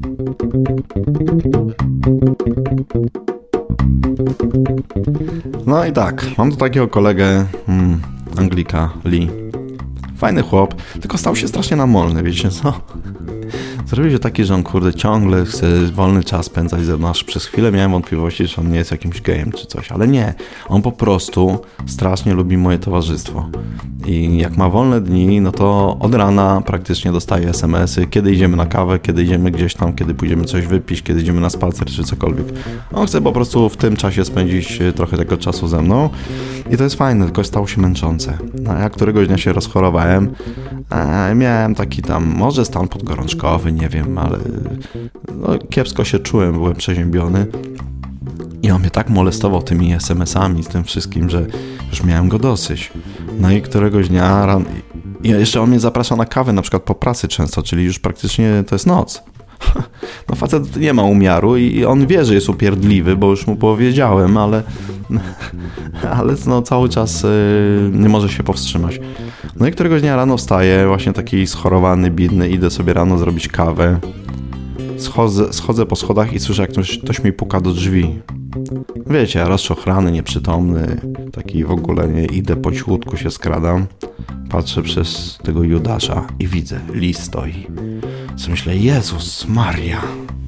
No i tak, mam tu takiego kolegę, Anglika, Lee. Fajny chłop, tylko stał się strasznie namolny, wiecie co? Zrobił się taki, że on ciągle chce wolny czas spędzać ze mną. Aż przez chwilę miałem wątpliwości, że on nie jest jakimś gejem czy coś, ale nie. On po prostu strasznie lubi moje towarzystwo. I jak ma wolne dni, no to od rana praktycznie dostaje SMS-y, kiedy idziemy na kawę, kiedy idziemy gdzieś tam, kiedy pójdziemy coś wypić, kiedy idziemy na spacer czy cokolwiek. On chce po prostu w tym czasie spędzić trochę tego czasu ze mną i to jest fajne, tylko stało się męczące. No, ja któregoś dnia się rozchorowałem, miałem taki tam, może stan podgorączkowy, nie wiem, ale no, kiepsko się czułem, byłem przeziębiony. I on mnie tak molestował tymi SMS-ami, z tym wszystkim, że już miałem go dosyć. No i któregoś dnia I jeszcze on mnie zaprasza na kawę, na przykład po pracy często, czyli już praktycznie to jest noc. No facet nie ma umiaru i on wie, że jest upierdliwy, bo już mu powiedziałem, ale no, cały czas nie może się powstrzymać. No i któregoś dnia rano wstaję, właśnie taki schorowany, biedny, idę sobie rano zrobić kawę. Schodzę po schodach i słyszę, jak ktoś mi puka do drzwi. Wiecie, rozczochrany, nieprzytomny, taki w ogóle nie, idę po cichutku, się skradam, patrzę przez tego Judasza i widzę, Lee stoi. Co myślę, Jezus Maria.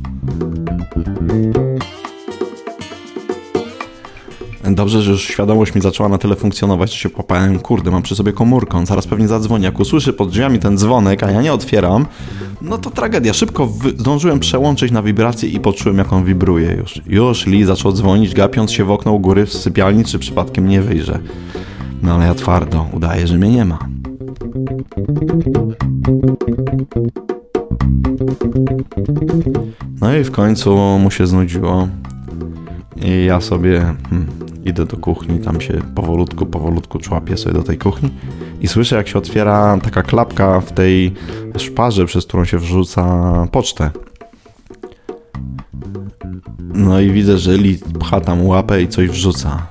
Dobrze, że już świadomość mi zaczęła na tyle funkcjonować, że się popałem, kurde, mam przy sobie komórkę, on zaraz pewnie zadzwoni. Jak usłyszy pod drzwiami ten dzwonek, a ja nie otwieram, no to tragedia. Szybko zdążyłem przełączyć na wibrację i poczułem, jak on wibruje już. Już Lee zaczął dzwonić, gapiąc się w okno u góry w sypialni, czy przypadkiem nie wyjrzę. No ale ja twardo udaję, że mnie nie ma. No i w końcu mu się znudziło. I ja sobie idę do kuchni, tam się powolutku człapię sobie do tej kuchni i słyszę, jak się otwiera taka klapka w tej szparze, przez którą się wrzuca pocztę. No i widzę, że Lee pcha tam łapę i coś wrzuca.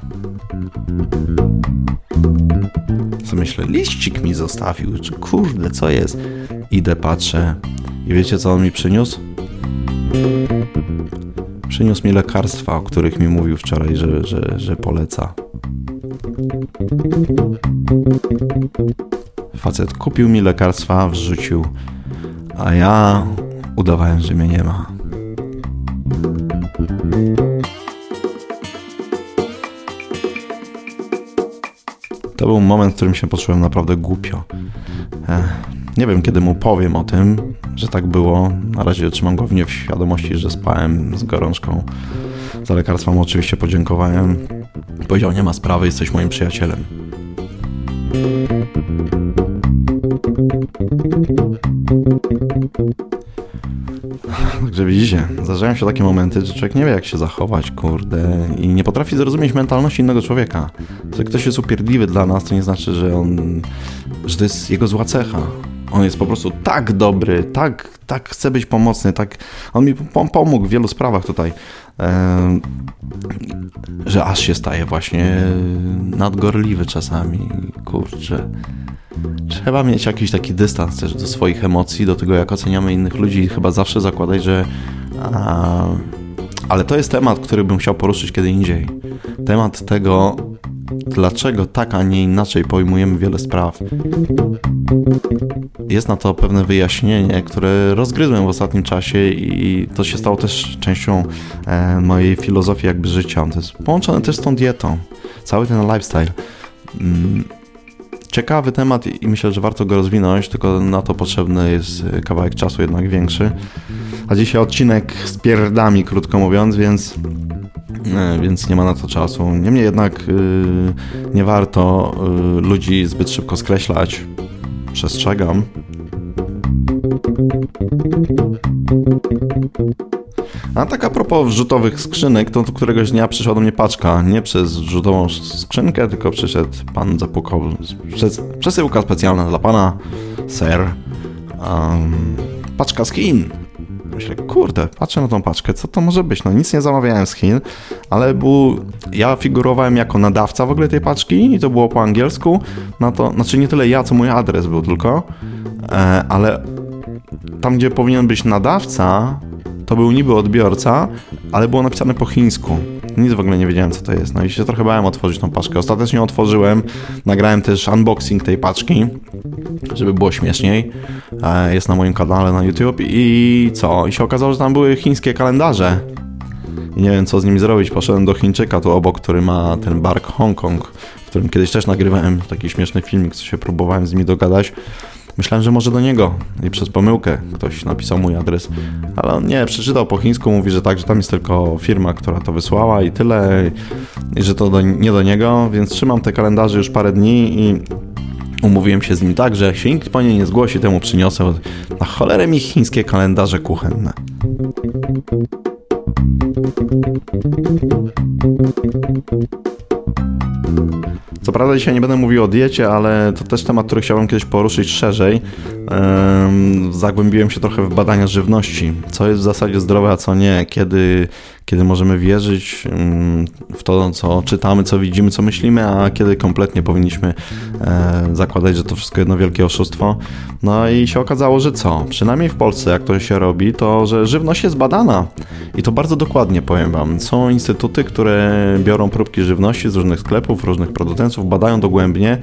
Co myślę, liścik mi zostawił, czy kurde, co jest? Idę, patrzę i wiecie, co on mi przyniósł? Przyniósł mi lekarstwa, o których mi mówił wczoraj, że poleca. Facet kupił mi lekarstwa, wrzucił, a ja udawałem, że mnie nie ma. To był moment, w którym się poczułem naprawdę głupio. Nie wiem, kiedy mu powiem o tym, że tak było. Na razie trzymam go w świadomości, że spałem z gorączką. Za lekarstwa mu oczywiście podziękowałem. Powiedział, nie ma sprawy, jesteś moim przyjacielem. Także widzicie, zdarzają się takie momenty, że człowiek nie wie, jak się zachować, kurde, i nie potrafi zrozumieć mentalności innego człowieka. Że ktoś jest upierdliwy dla nas, to nie znaczy, że to jest jego zła cecha. On jest po prostu tak dobry, tak chce być pomocny, tak. On mi pomógł w wielu sprawach tutaj, że aż się staje właśnie nadgorliwy czasami, kurczę. Trzeba mieć jakiś taki dystans też do swoich emocji, do tego, jak oceniamy innych ludzi i chyba zawsze zakładać, że... Ale to jest temat, który bym chciał poruszyć kiedy indziej. Temat tego, dlaczego tak, a nie inaczej pojmujemy wiele spraw. Jest na to pewne wyjaśnienie, które rozgryzłem w ostatnim czasie i to się stało też częścią mojej filozofii jakby życia. To jest połączone też z tą dietą. Cały ten lifestyle. Ciekawy temat i myślę, że warto go rozwinąć, tylko na to potrzebny jest kawałek czasu jednak większy. A dzisiaj odcinek z pierdami, krótko mówiąc, więc nie ma na to czasu. Niemniej jednak nie warto ludzi zbyt szybko skreślać. Przestrzegam. A tak a propos wrzutowych skrzynek, to któregoś dnia przyszła do mnie paczka. Nie przez wrzutową skrzynkę, tylko przyszedł pan, zapukał. Przesyłka specjalna dla pana, sir. Paczka z Chin. Myślę, kurde, patrzę na tą paczkę, co to może być? No nic nie zamawiałem z Chin, ale ja figurowałem jako nadawca w ogóle tej paczki i to było po angielsku. Znaczy nie tyle ja, co mój adres był tylko, ale tam, gdzie powinien być nadawca, to był niby odbiorca, ale było napisane po chińsku. Nic w ogóle nie wiedziałem, co to jest. No i się trochę bałem otworzyć tą paczkę. Ostatecznie otworzyłem, nagrałem też unboxing tej paczki, żeby było śmieszniej. Jest na moim kanale na YouTube i co? I się okazało, że tam były chińskie kalendarze. I nie wiem, co z nimi zrobić. Poszedłem do Chińczyka tu obok, który ma ten Bark Hongkong, w którym kiedyś też nagrywałem taki śmieszny filmik, co się próbowałem z nimi dogadać. Myślałem, że może do niego i przez pomyłkę ktoś napisał mój adres, ale on nie, przeczytał po chińsku, mówi, że tak, że tam jest tylko firma, która to wysłała i tyle, i że to nie do niego, więc trzymam te kalendarze już parę dni i umówiłem się z nim tak, że jak się nikt po nie nie zgłosi, temu przyniosę. Na cholerę mi chińskie kalendarze kuchenne. Co prawda dzisiaj nie będę mówił o diecie, ale to też temat, który chciałbym kiedyś poruszyć szerzej. Zagłębiłem się trochę w badania żywności. Co jest w zasadzie zdrowe, a co nie. Kiedy możemy wierzyć w to, co czytamy, co widzimy, co myślimy, a kiedy kompletnie powinniśmy zakładać, że to wszystko jedno wielkie oszustwo. No i się okazało, że co? Przynajmniej w Polsce, jak to się robi, to że żywność jest badana. I to bardzo dokładnie, powiem wam. Są instytuty, które biorą próbki żywności z różnych sklepów, różnych producentów, badają dogłębnie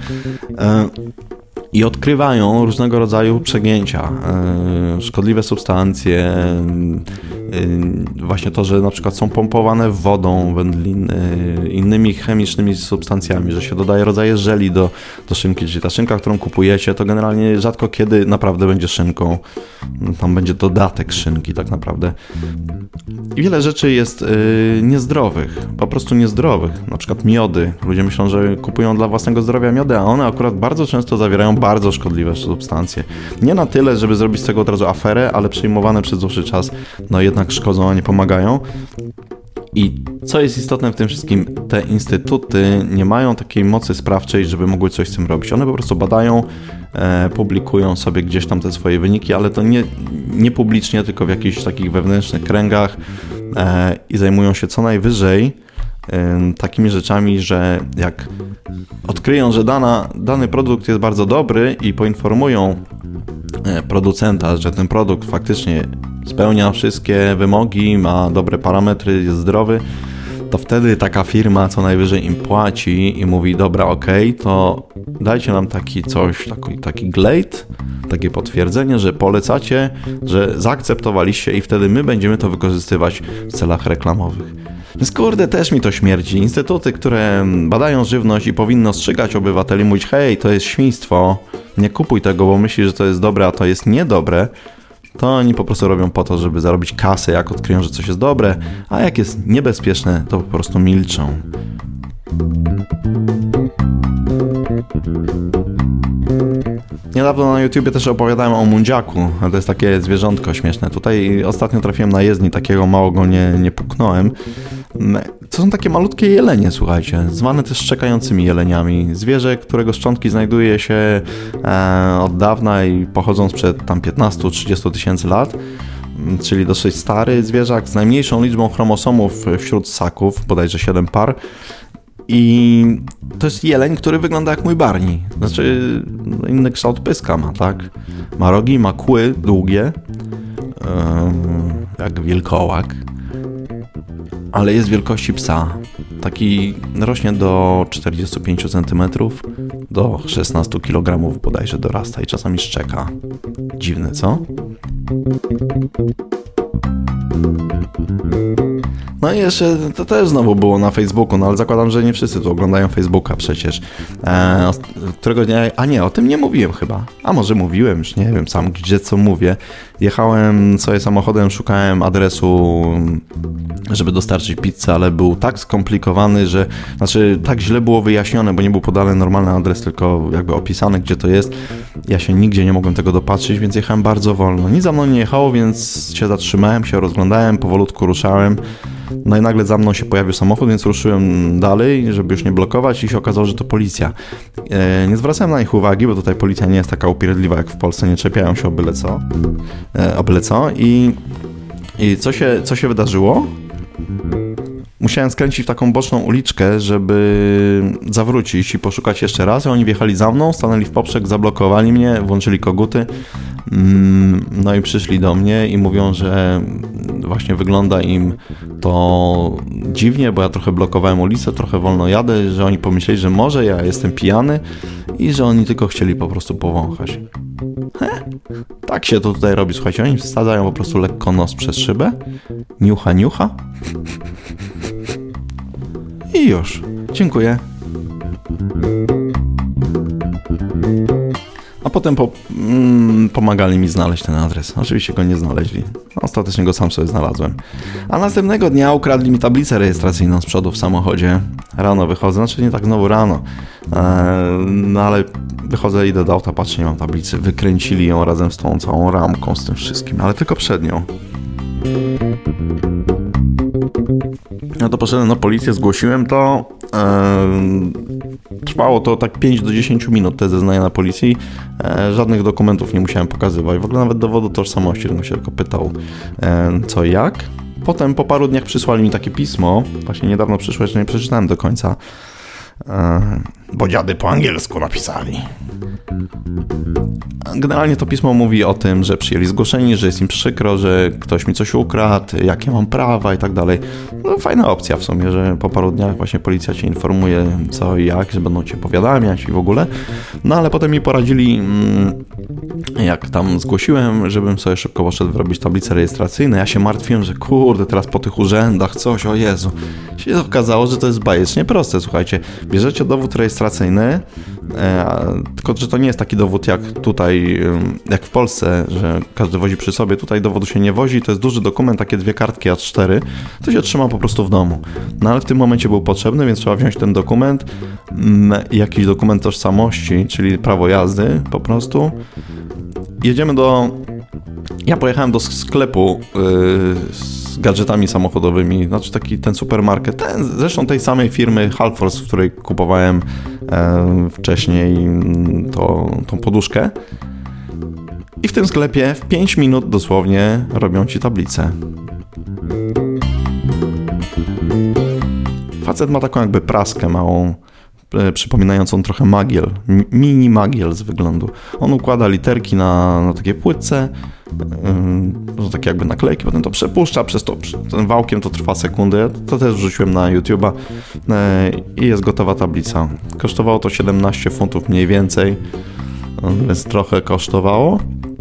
i odkrywają różnego rodzaju przegięcia, szkodliwe substancje, właśnie to, że na przykład są pompowane wodą wędliny, innymi chemicznymi substancjami, że się dodaje rodzaje żeli do szynki, czyli ta szynka, którą kupujecie, to generalnie rzadko kiedy naprawdę będzie szynką, tam będzie dodatek szynki tak naprawdę. I wiele rzeczy jest niezdrowych, po prostu niezdrowych, na przykład miody. Ludzie myślą, że kupują dla własnego zdrowia miody, a one akurat bardzo często zawierają bardzo szkodliwe substancje. Nie na tyle, żeby zrobić z tego od razu aferę, ale przyjmowane przez dłuższy czas, no jednak szkodzą, a nie pomagają. I co jest istotne w tym wszystkim, te instytuty nie mają takiej mocy sprawczej, żeby mogły coś z tym robić. One po prostu badają, publikują sobie gdzieś tam te swoje wyniki, ale to nie publicznie, tylko w jakichś takich wewnętrznych kręgach i zajmują się co najwyżej takimi rzeczami, że jak odkryją, że dany produkt jest bardzo dobry i poinformują producenta, że ten produkt faktycznie spełnia wszystkie wymogi, ma dobre parametry, jest zdrowy, to wtedy taka firma co najwyżej im płaci i mówi, dobra, okej, to dajcie nam taki glade, takie potwierdzenie, że polecacie, że zaakceptowaliście i wtedy my będziemy to wykorzystywać w celach reklamowych. Więc kurde, też mi to śmierdzi. Instytuty, które badają żywność i powinny ostrzegać obywateli, mówić, hej, to jest świństwo, nie kupuj tego, bo myślisz, że to jest dobre, a to jest niedobre, to oni po prostu robią po to, żeby zarobić kasę, jak odkryją, że coś jest dobre, a jak jest niebezpieczne, to po prostu milczą. Niedawno na YouTubie też opowiadałem o mundziaku, to jest takie zwierzątko śmieszne. Tutaj ostatnio trafiłem na jezdni, takiego mało go nie puknąłem. To są takie malutkie jelenie, słuchajcie, zwane też szczekającymi jeleniami. Zwierzę, którego szczątki znajduje się od dawna i pochodzą sprzed tam 15-30 tysięcy lat, czyli dosyć stary zwierzak z najmniejszą liczbą chromosomów wśród ssaków, bodajże 7 par. I to jest jeleń, który wygląda jak mój Barney. Znaczy, inny kształt pyska ma, tak? Ma rogi, ma kły długie, jak wilkołak, ale jest wielkości psa. Taki rośnie do 45 cm, do 16 kg bodajże dorasta i czasami szczeka. Dziwne, co? No i jeszcze to też znowu było na Facebooku, no ale zakładam, że nie wszyscy tu oglądają Facebooka przecież. Którego dnia, o tym nie mówiłem chyba. A może mówiłem, już nie wiem sam gdzie co mówię. Jechałem sobie samochodem, szukałem adresu, żeby dostarczyć pizzę, ale był tak skomplikowany, że tak źle było wyjaśnione, bo nie był podany normalny adres, tylko jakby opisane, gdzie to jest. Ja się nigdzie nie mogłem tego dopatrzyć, więc jechałem bardzo wolno. Nic za mną nie jechało, więc się zatrzymałem, się rozglądałem, powolutku ruszałem. No i nagle za mną się pojawił samochód, więc ruszyłem dalej, żeby już nie blokować i się okazało, że to policja. Nie zwracałem na nich uwagi, bo tutaj policja nie jest taka upierdliwa jak w Polsce, nie czepiają się o byle co. I co się wydarzyło? Musiałem skręcić w taką boczną uliczkę, żeby zawrócić i poszukać jeszcze raz. Oni wjechali za mną, stanęli w poprzek, zablokowali mnie, włączyli koguty. No i przyszli do mnie i mówią, że właśnie wygląda im to dziwnie, bo ja trochę blokowałem ulicę, trochę wolno jadę, że oni pomyśleli, że może ja jestem pijany i że oni tylko chcieli po prostu powąchać. Tak się to tutaj robi, słuchajcie, oni wsadzają po prostu lekko nos przez szybę, niucha i już. Dziękuję. A potem pomagali mi znaleźć ten adres. Oczywiście go nie znaleźli. Ostatecznie go sam sobie znalazłem. A następnego dnia ukradli mi tablicę rejestracyjną z przodu w samochodzie. Rano wychodzę, nie tak znowu rano. No ale wychodzę, idę do auta, patrzę, nie mam tablicy. Wykręcili ją razem z tą całą ramką, z tym wszystkim, ale tylko przednią. No to poszedłem na policję, zgłosiłem to Trwało to tak 5 do 10 minut, te zeznania na policji. Żadnych dokumentów nie musiałem pokazywać. W ogóle nawet dowodu tożsamości, tylko się tylko pytał co i jak. Potem po paru dniach przysłali mi takie pismo. Właśnie niedawno przyszło, jeszcze nie przeczytałem do końca. Bo dziady po angielsku napisali. Generalnie to pismo mówi o tym, że przyjęli zgłoszenie, że jest im przykro, że ktoś mi coś ukradł, jakie mam prawa i tak dalej. No fajna opcja w sumie, że po paru dniach właśnie policja cię informuje co i jak, że będą cię powiadamiać i w ogóle. No ale potem mi poradzili, jak tam zgłosiłem, żebym sobie szybko poszedł wyrobić tablice rejestracyjne. Ja się martwiłem, że kurde, teraz po tych urzędach coś, o Jezu. Się okazało, że to jest bajecznie proste, słuchajcie. Bierzecie dowód rejestracyjny, tylko że to nie jest taki dowód jak tutaj, jak w Polsce, że każdy wozi przy sobie. Tutaj dowodu się nie wozi, to jest duży dokument, takie 2 kartki A4, to się trzyma po prostu w domu. No ale w tym momencie był potrzebny, więc trzeba wziąć ten dokument, jakiś dokument tożsamości, czyli prawo jazdy po prostu. Ja pojechałem do sklepu z gadżetami samochodowymi, znaczy taki ten supermarket, zresztą tej samej firmy Halforce, w której kupowałem wcześniej tą poduszkę. I w tym sklepie w 5 minut dosłownie robią ci tablicę. Facet ma taką jakby praskę małą, przypominającą trochę magiel, mini magiel z wyglądu. On układa literki na takiej płytce, takie jakby naklejki, potem to przepuszcza przez to, tym wałkiem to trwa sekundę. To też wrzuciłem na YouTube'a i jest gotowa tablica. Kosztowało to 17 funtów mniej więcej, więc trochę kosztowało.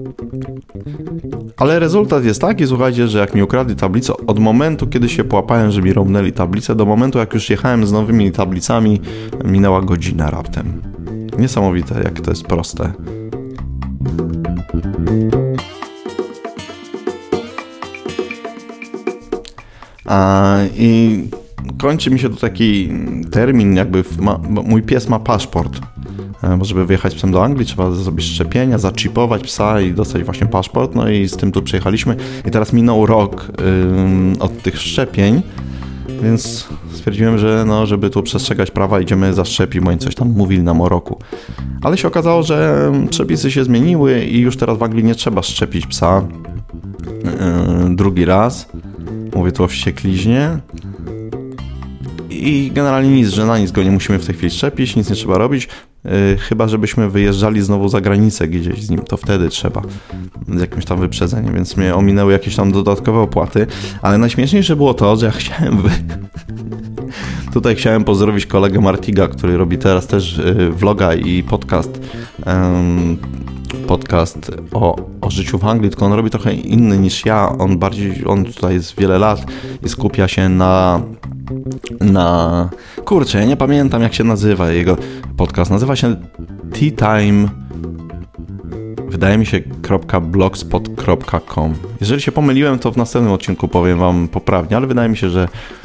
Ale rezultat jest taki, słuchajcie, że jak mi ukradli tablicę, od momentu, kiedy się połapałem, że mi robnęli tablicę, do momentu, jak już jechałem z nowymi tablicami, minęła godzina raptem. Niesamowite, jak to jest proste. I kończy mi się tu taki termin, jakby mój pies ma paszport. Bo żeby wyjechać psem do Anglii, trzeba zrobić szczepienia, zaczipować psa i dostać właśnie paszport. No i z tym tu przyjechaliśmy. I teraz minął rok od tych szczepień, więc stwierdziłem, że żeby tu przestrzegać prawa, idziemy zaszczepić, bo oni coś tam mówili nam o roku. Ale się okazało, że przepisy się zmieniły i już teraz w Anglii nie trzeba szczepić psa drugi raz. Mówię tu o wściekliźnie. I generalnie nic, że na nic go nie musimy w tej chwili szczepić, nic nie trzeba robić, chyba żebyśmy wyjeżdżali znowu za granicę gdzieś z nim, to wtedy trzeba z jakimś tam wyprzedzeniem, więc mnie ominęły jakieś tam dodatkowe opłaty, ale najśmieszniejsze było to, że ja tutaj chciałem pozdrowić kolegę Martiga, który robi teraz też vloga i podcast o życiu w Anglii, tylko on robi trochę inny niż ja, on tutaj jest wiele lat i skupia się na kurczę, ja nie pamiętam jak się nazywa jego podcast, nazywa się Tea Time, wydaje mi się .blogspot.com. Jeżeli się pomyliłem, to w następnym odcinku powiem wam poprawnie, ale wydaje mi się,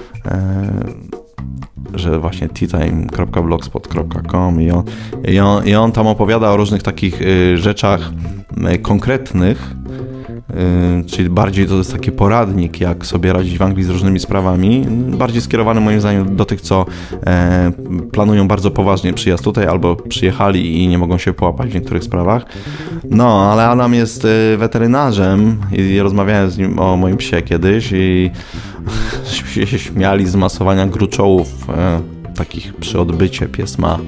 że właśnie teatime.blogspot.com i on tam opowiada o różnych takich rzeczach konkretnych, czyli bardziej to jest taki poradnik, jak sobie radzić w Anglii z różnymi sprawami, bardziej skierowany moim zdaniem do tych, co planują bardzo poważnie przyjazd tutaj, albo przyjechali i nie mogą się połapać w niektórych sprawach. No, ale Adam jest weterynarzem i rozmawiałem z nim o moim psie kiedyś i się śmiali z masowania gruczołów takich przy odbycie pies ma.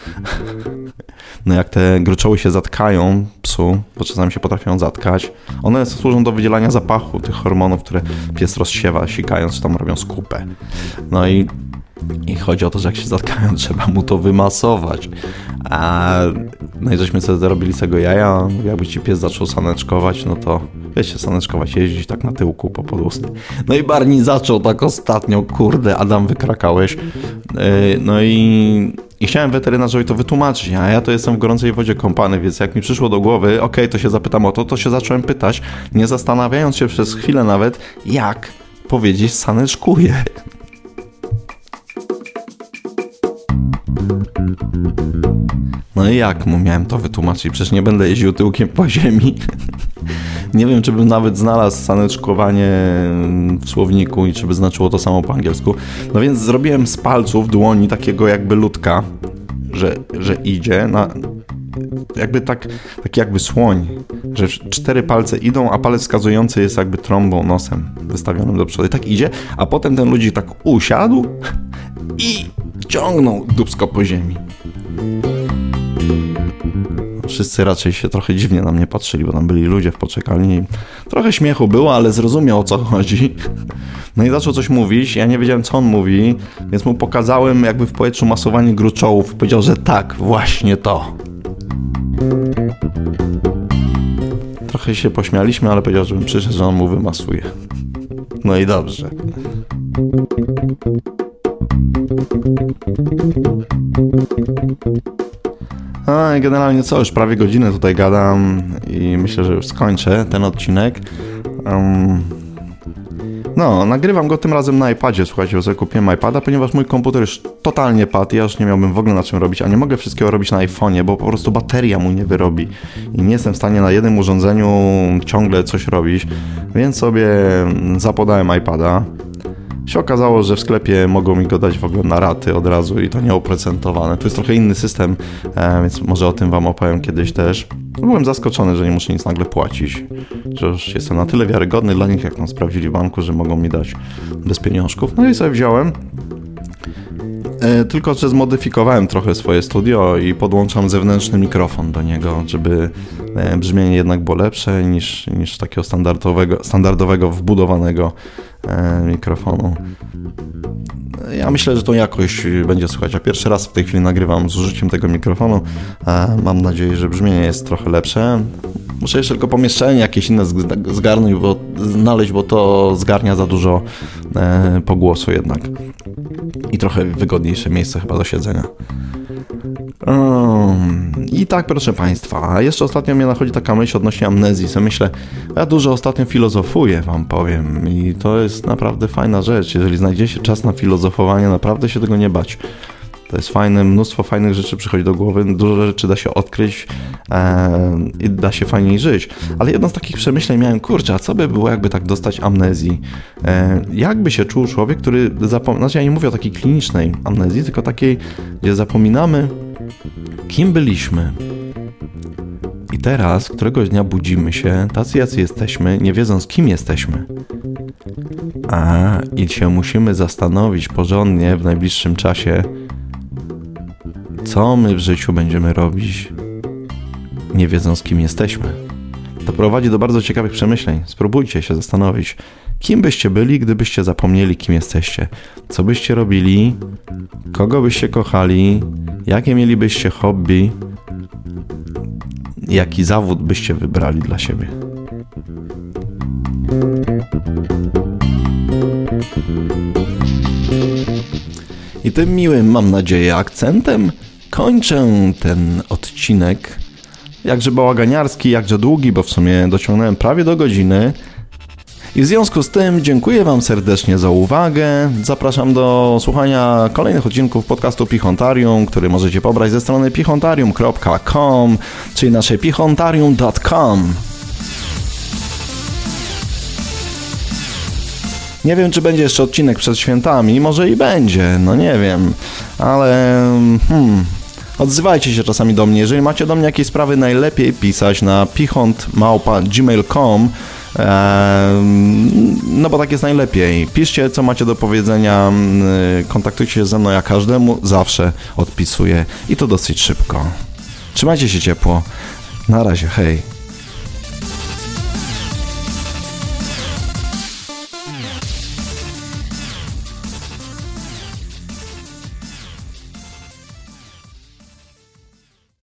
No jak te gruczoły się zatkają psu, bo czasami się potrafią zatkać, one służą do wydzielania zapachu, tych hormonów, które pies rozsiewa, sikając, czy tam robią skupę. No i chodzi o to, że jak się zatkają, trzeba mu to wymasować. No i żeśmy sobie zarobili z tego jaja, jakby ci pies zaczął saneczkować, no to wiecie, saneczkować, jeździć tak na tyłku po podwózce. No i Barney zaczął tak ostatnio, kurde, Adam, wykrakałeś. No i chciałem weterynarzowi to wytłumaczyć, a ja to jestem w gorącej wodzie kąpany, więc jak mi przyszło do głowy, to się zapytam o to się zacząłem pytać, nie zastanawiając się przez chwilę nawet, jak powiedzieć saneczkuje. No i jak mu miałem to wytłumaczyć? Przecież nie będę jeździł tyłkiem po ziemi. Nie wiem, czy bym nawet znalazł saneczkowanie w słowniku i czy by znaczyło to samo po angielsku. No więc zrobiłem z palców dłoni takiego jakby ludka, że idzie na... Jakby taki jakby słoń, że 4 palce idą, a palec wskazujący jest jakby trąbą, nosem wystawionym do przodu. I tak idzie, a potem ten ludzik tak usiadł i ciągnął dupsko po ziemi. Wszyscy raczej się trochę dziwnie na mnie patrzyli, bo tam byli ludzie w poczekalni. Trochę śmiechu było, ale zrozumiał, o co chodzi. No i zaczął coś mówić, ja nie wiedziałem, co on mówi, więc mu pokazałem jakby w powietrzu masowanie gruczołów. Powiedział, że tak, właśnie to. Trochę się pośmialiśmy, ale powiedział, żebym przyszedł, że on mu wymasuje. No i dobrze. No i generalnie co, już prawie godzinę tutaj gadam i myślę, że już skończę ten odcinek. No, nagrywam go tym razem na iPadzie, słuchajcie, bo sobie kupiłem iPada, ponieważ mój komputer już totalnie padł, ja już nie miałbym w ogóle na czym robić, a nie mogę wszystkiego robić na iPhone'ie, bo po prostu bateria mu nie wyrobi i nie jestem w stanie na jednym urządzeniu ciągle coś robić, więc sobie zapodałem iPada. Się okazało, że w sklepie mogą mi go dać w ogóle na raty od razu i to nieoprocentowane. To jest trochę inny system, więc może o tym wam opowiem kiedyś też. Byłem zaskoczony, że nie muszę nic nagle płacić, że już jestem na tyle wiarygodny dla nich, jak nam sprawdzili w banku, że mogą mi dać bez pieniążków. No i sobie wziąłem. Tylko, że zmodyfikowałem trochę swoje studio i podłączam zewnętrzny mikrofon do niego, żeby brzmienie jednak było lepsze niż takiego standardowego wbudowanego mikrofonu. Ja myślę, że tą jakość będzie słychać. Ja pierwszy raz w tej chwili nagrywam z użyciem tego mikrofonu. Mam nadzieję, że brzmienie jest trochę lepsze. Muszę jeszcze tylko pomieszczenie jakieś inne znaleźć, bo to zgarnia za dużo pogłosu jednak. I trochę wygodniejsze miejsce chyba do siedzenia. I tak, proszę Państwa, jeszcze ostatnio mnie nachodzi taka myśl odnośnie amnezji. So myślę, ja dużo ostatnio filozofuję, wam powiem, i to jest naprawdę fajna rzecz. Jeżeli znajdziecie czas na filozofowanie, naprawdę się tego nie bać. To jest fajne, mnóstwo fajnych rzeczy przychodzi do głowy, dużo rzeczy da się odkryć i da się fajniej żyć. Ale jedno z takich przemyśleń miałem, kurczę, a co by było, jakby tak dostać amnezji? Jakby się czuł człowiek, który znaczy ja nie mówię o takiej klinicznej amnezji, tylko takiej, gdzie zapominamy, kim byliśmy. I teraz, któregoś dnia budzimy się, tacy jacy jesteśmy, nie wiedząc, kim jesteśmy. I się musimy zastanowić porządnie w najbliższym czasie, co my w życiu będziemy robić, nie wiedząc, kim jesteśmy. To prowadzi do bardzo ciekawych przemyśleń. Spróbujcie się zastanowić, kim byście byli, gdybyście zapomnieli, kim jesteście. Co byście robili, kogo byście kochali, jakie mielibyście hobby, jaki zawód byście wybrali dla siebie. I tym miłym, mam nadzieję, akcentem kończę ten odcinek. Jakże bałaganiarski, jakże długi, bo w sumie dociągnąłem prawie do godziny. I w związku z tym dziękuję wam serdecznie za uwagę. Zapraszam do słuchania kolejnych odcinków podcastu Pichontarium, który możecie pobrać ze strony pichontarium.com, czyli naszej pichontarium.com. Nie wiem, czy będzie jeszcze odcinek przed świętami, może i będzie, no nie wiem, ale odzywajcie się czasami do mnie. Jeżeli macie do mnie jakieś sprawy, najlepiej pisać na pichont@gmail.com, no bo tak jest najlepiej. Piszcie, co macie do powiedzenia, kontaktujcie się ze mną, ja każdemu zawsze odpisuję i to dosyć szybko. Trzymajcie się ciepło. Na razie, hej.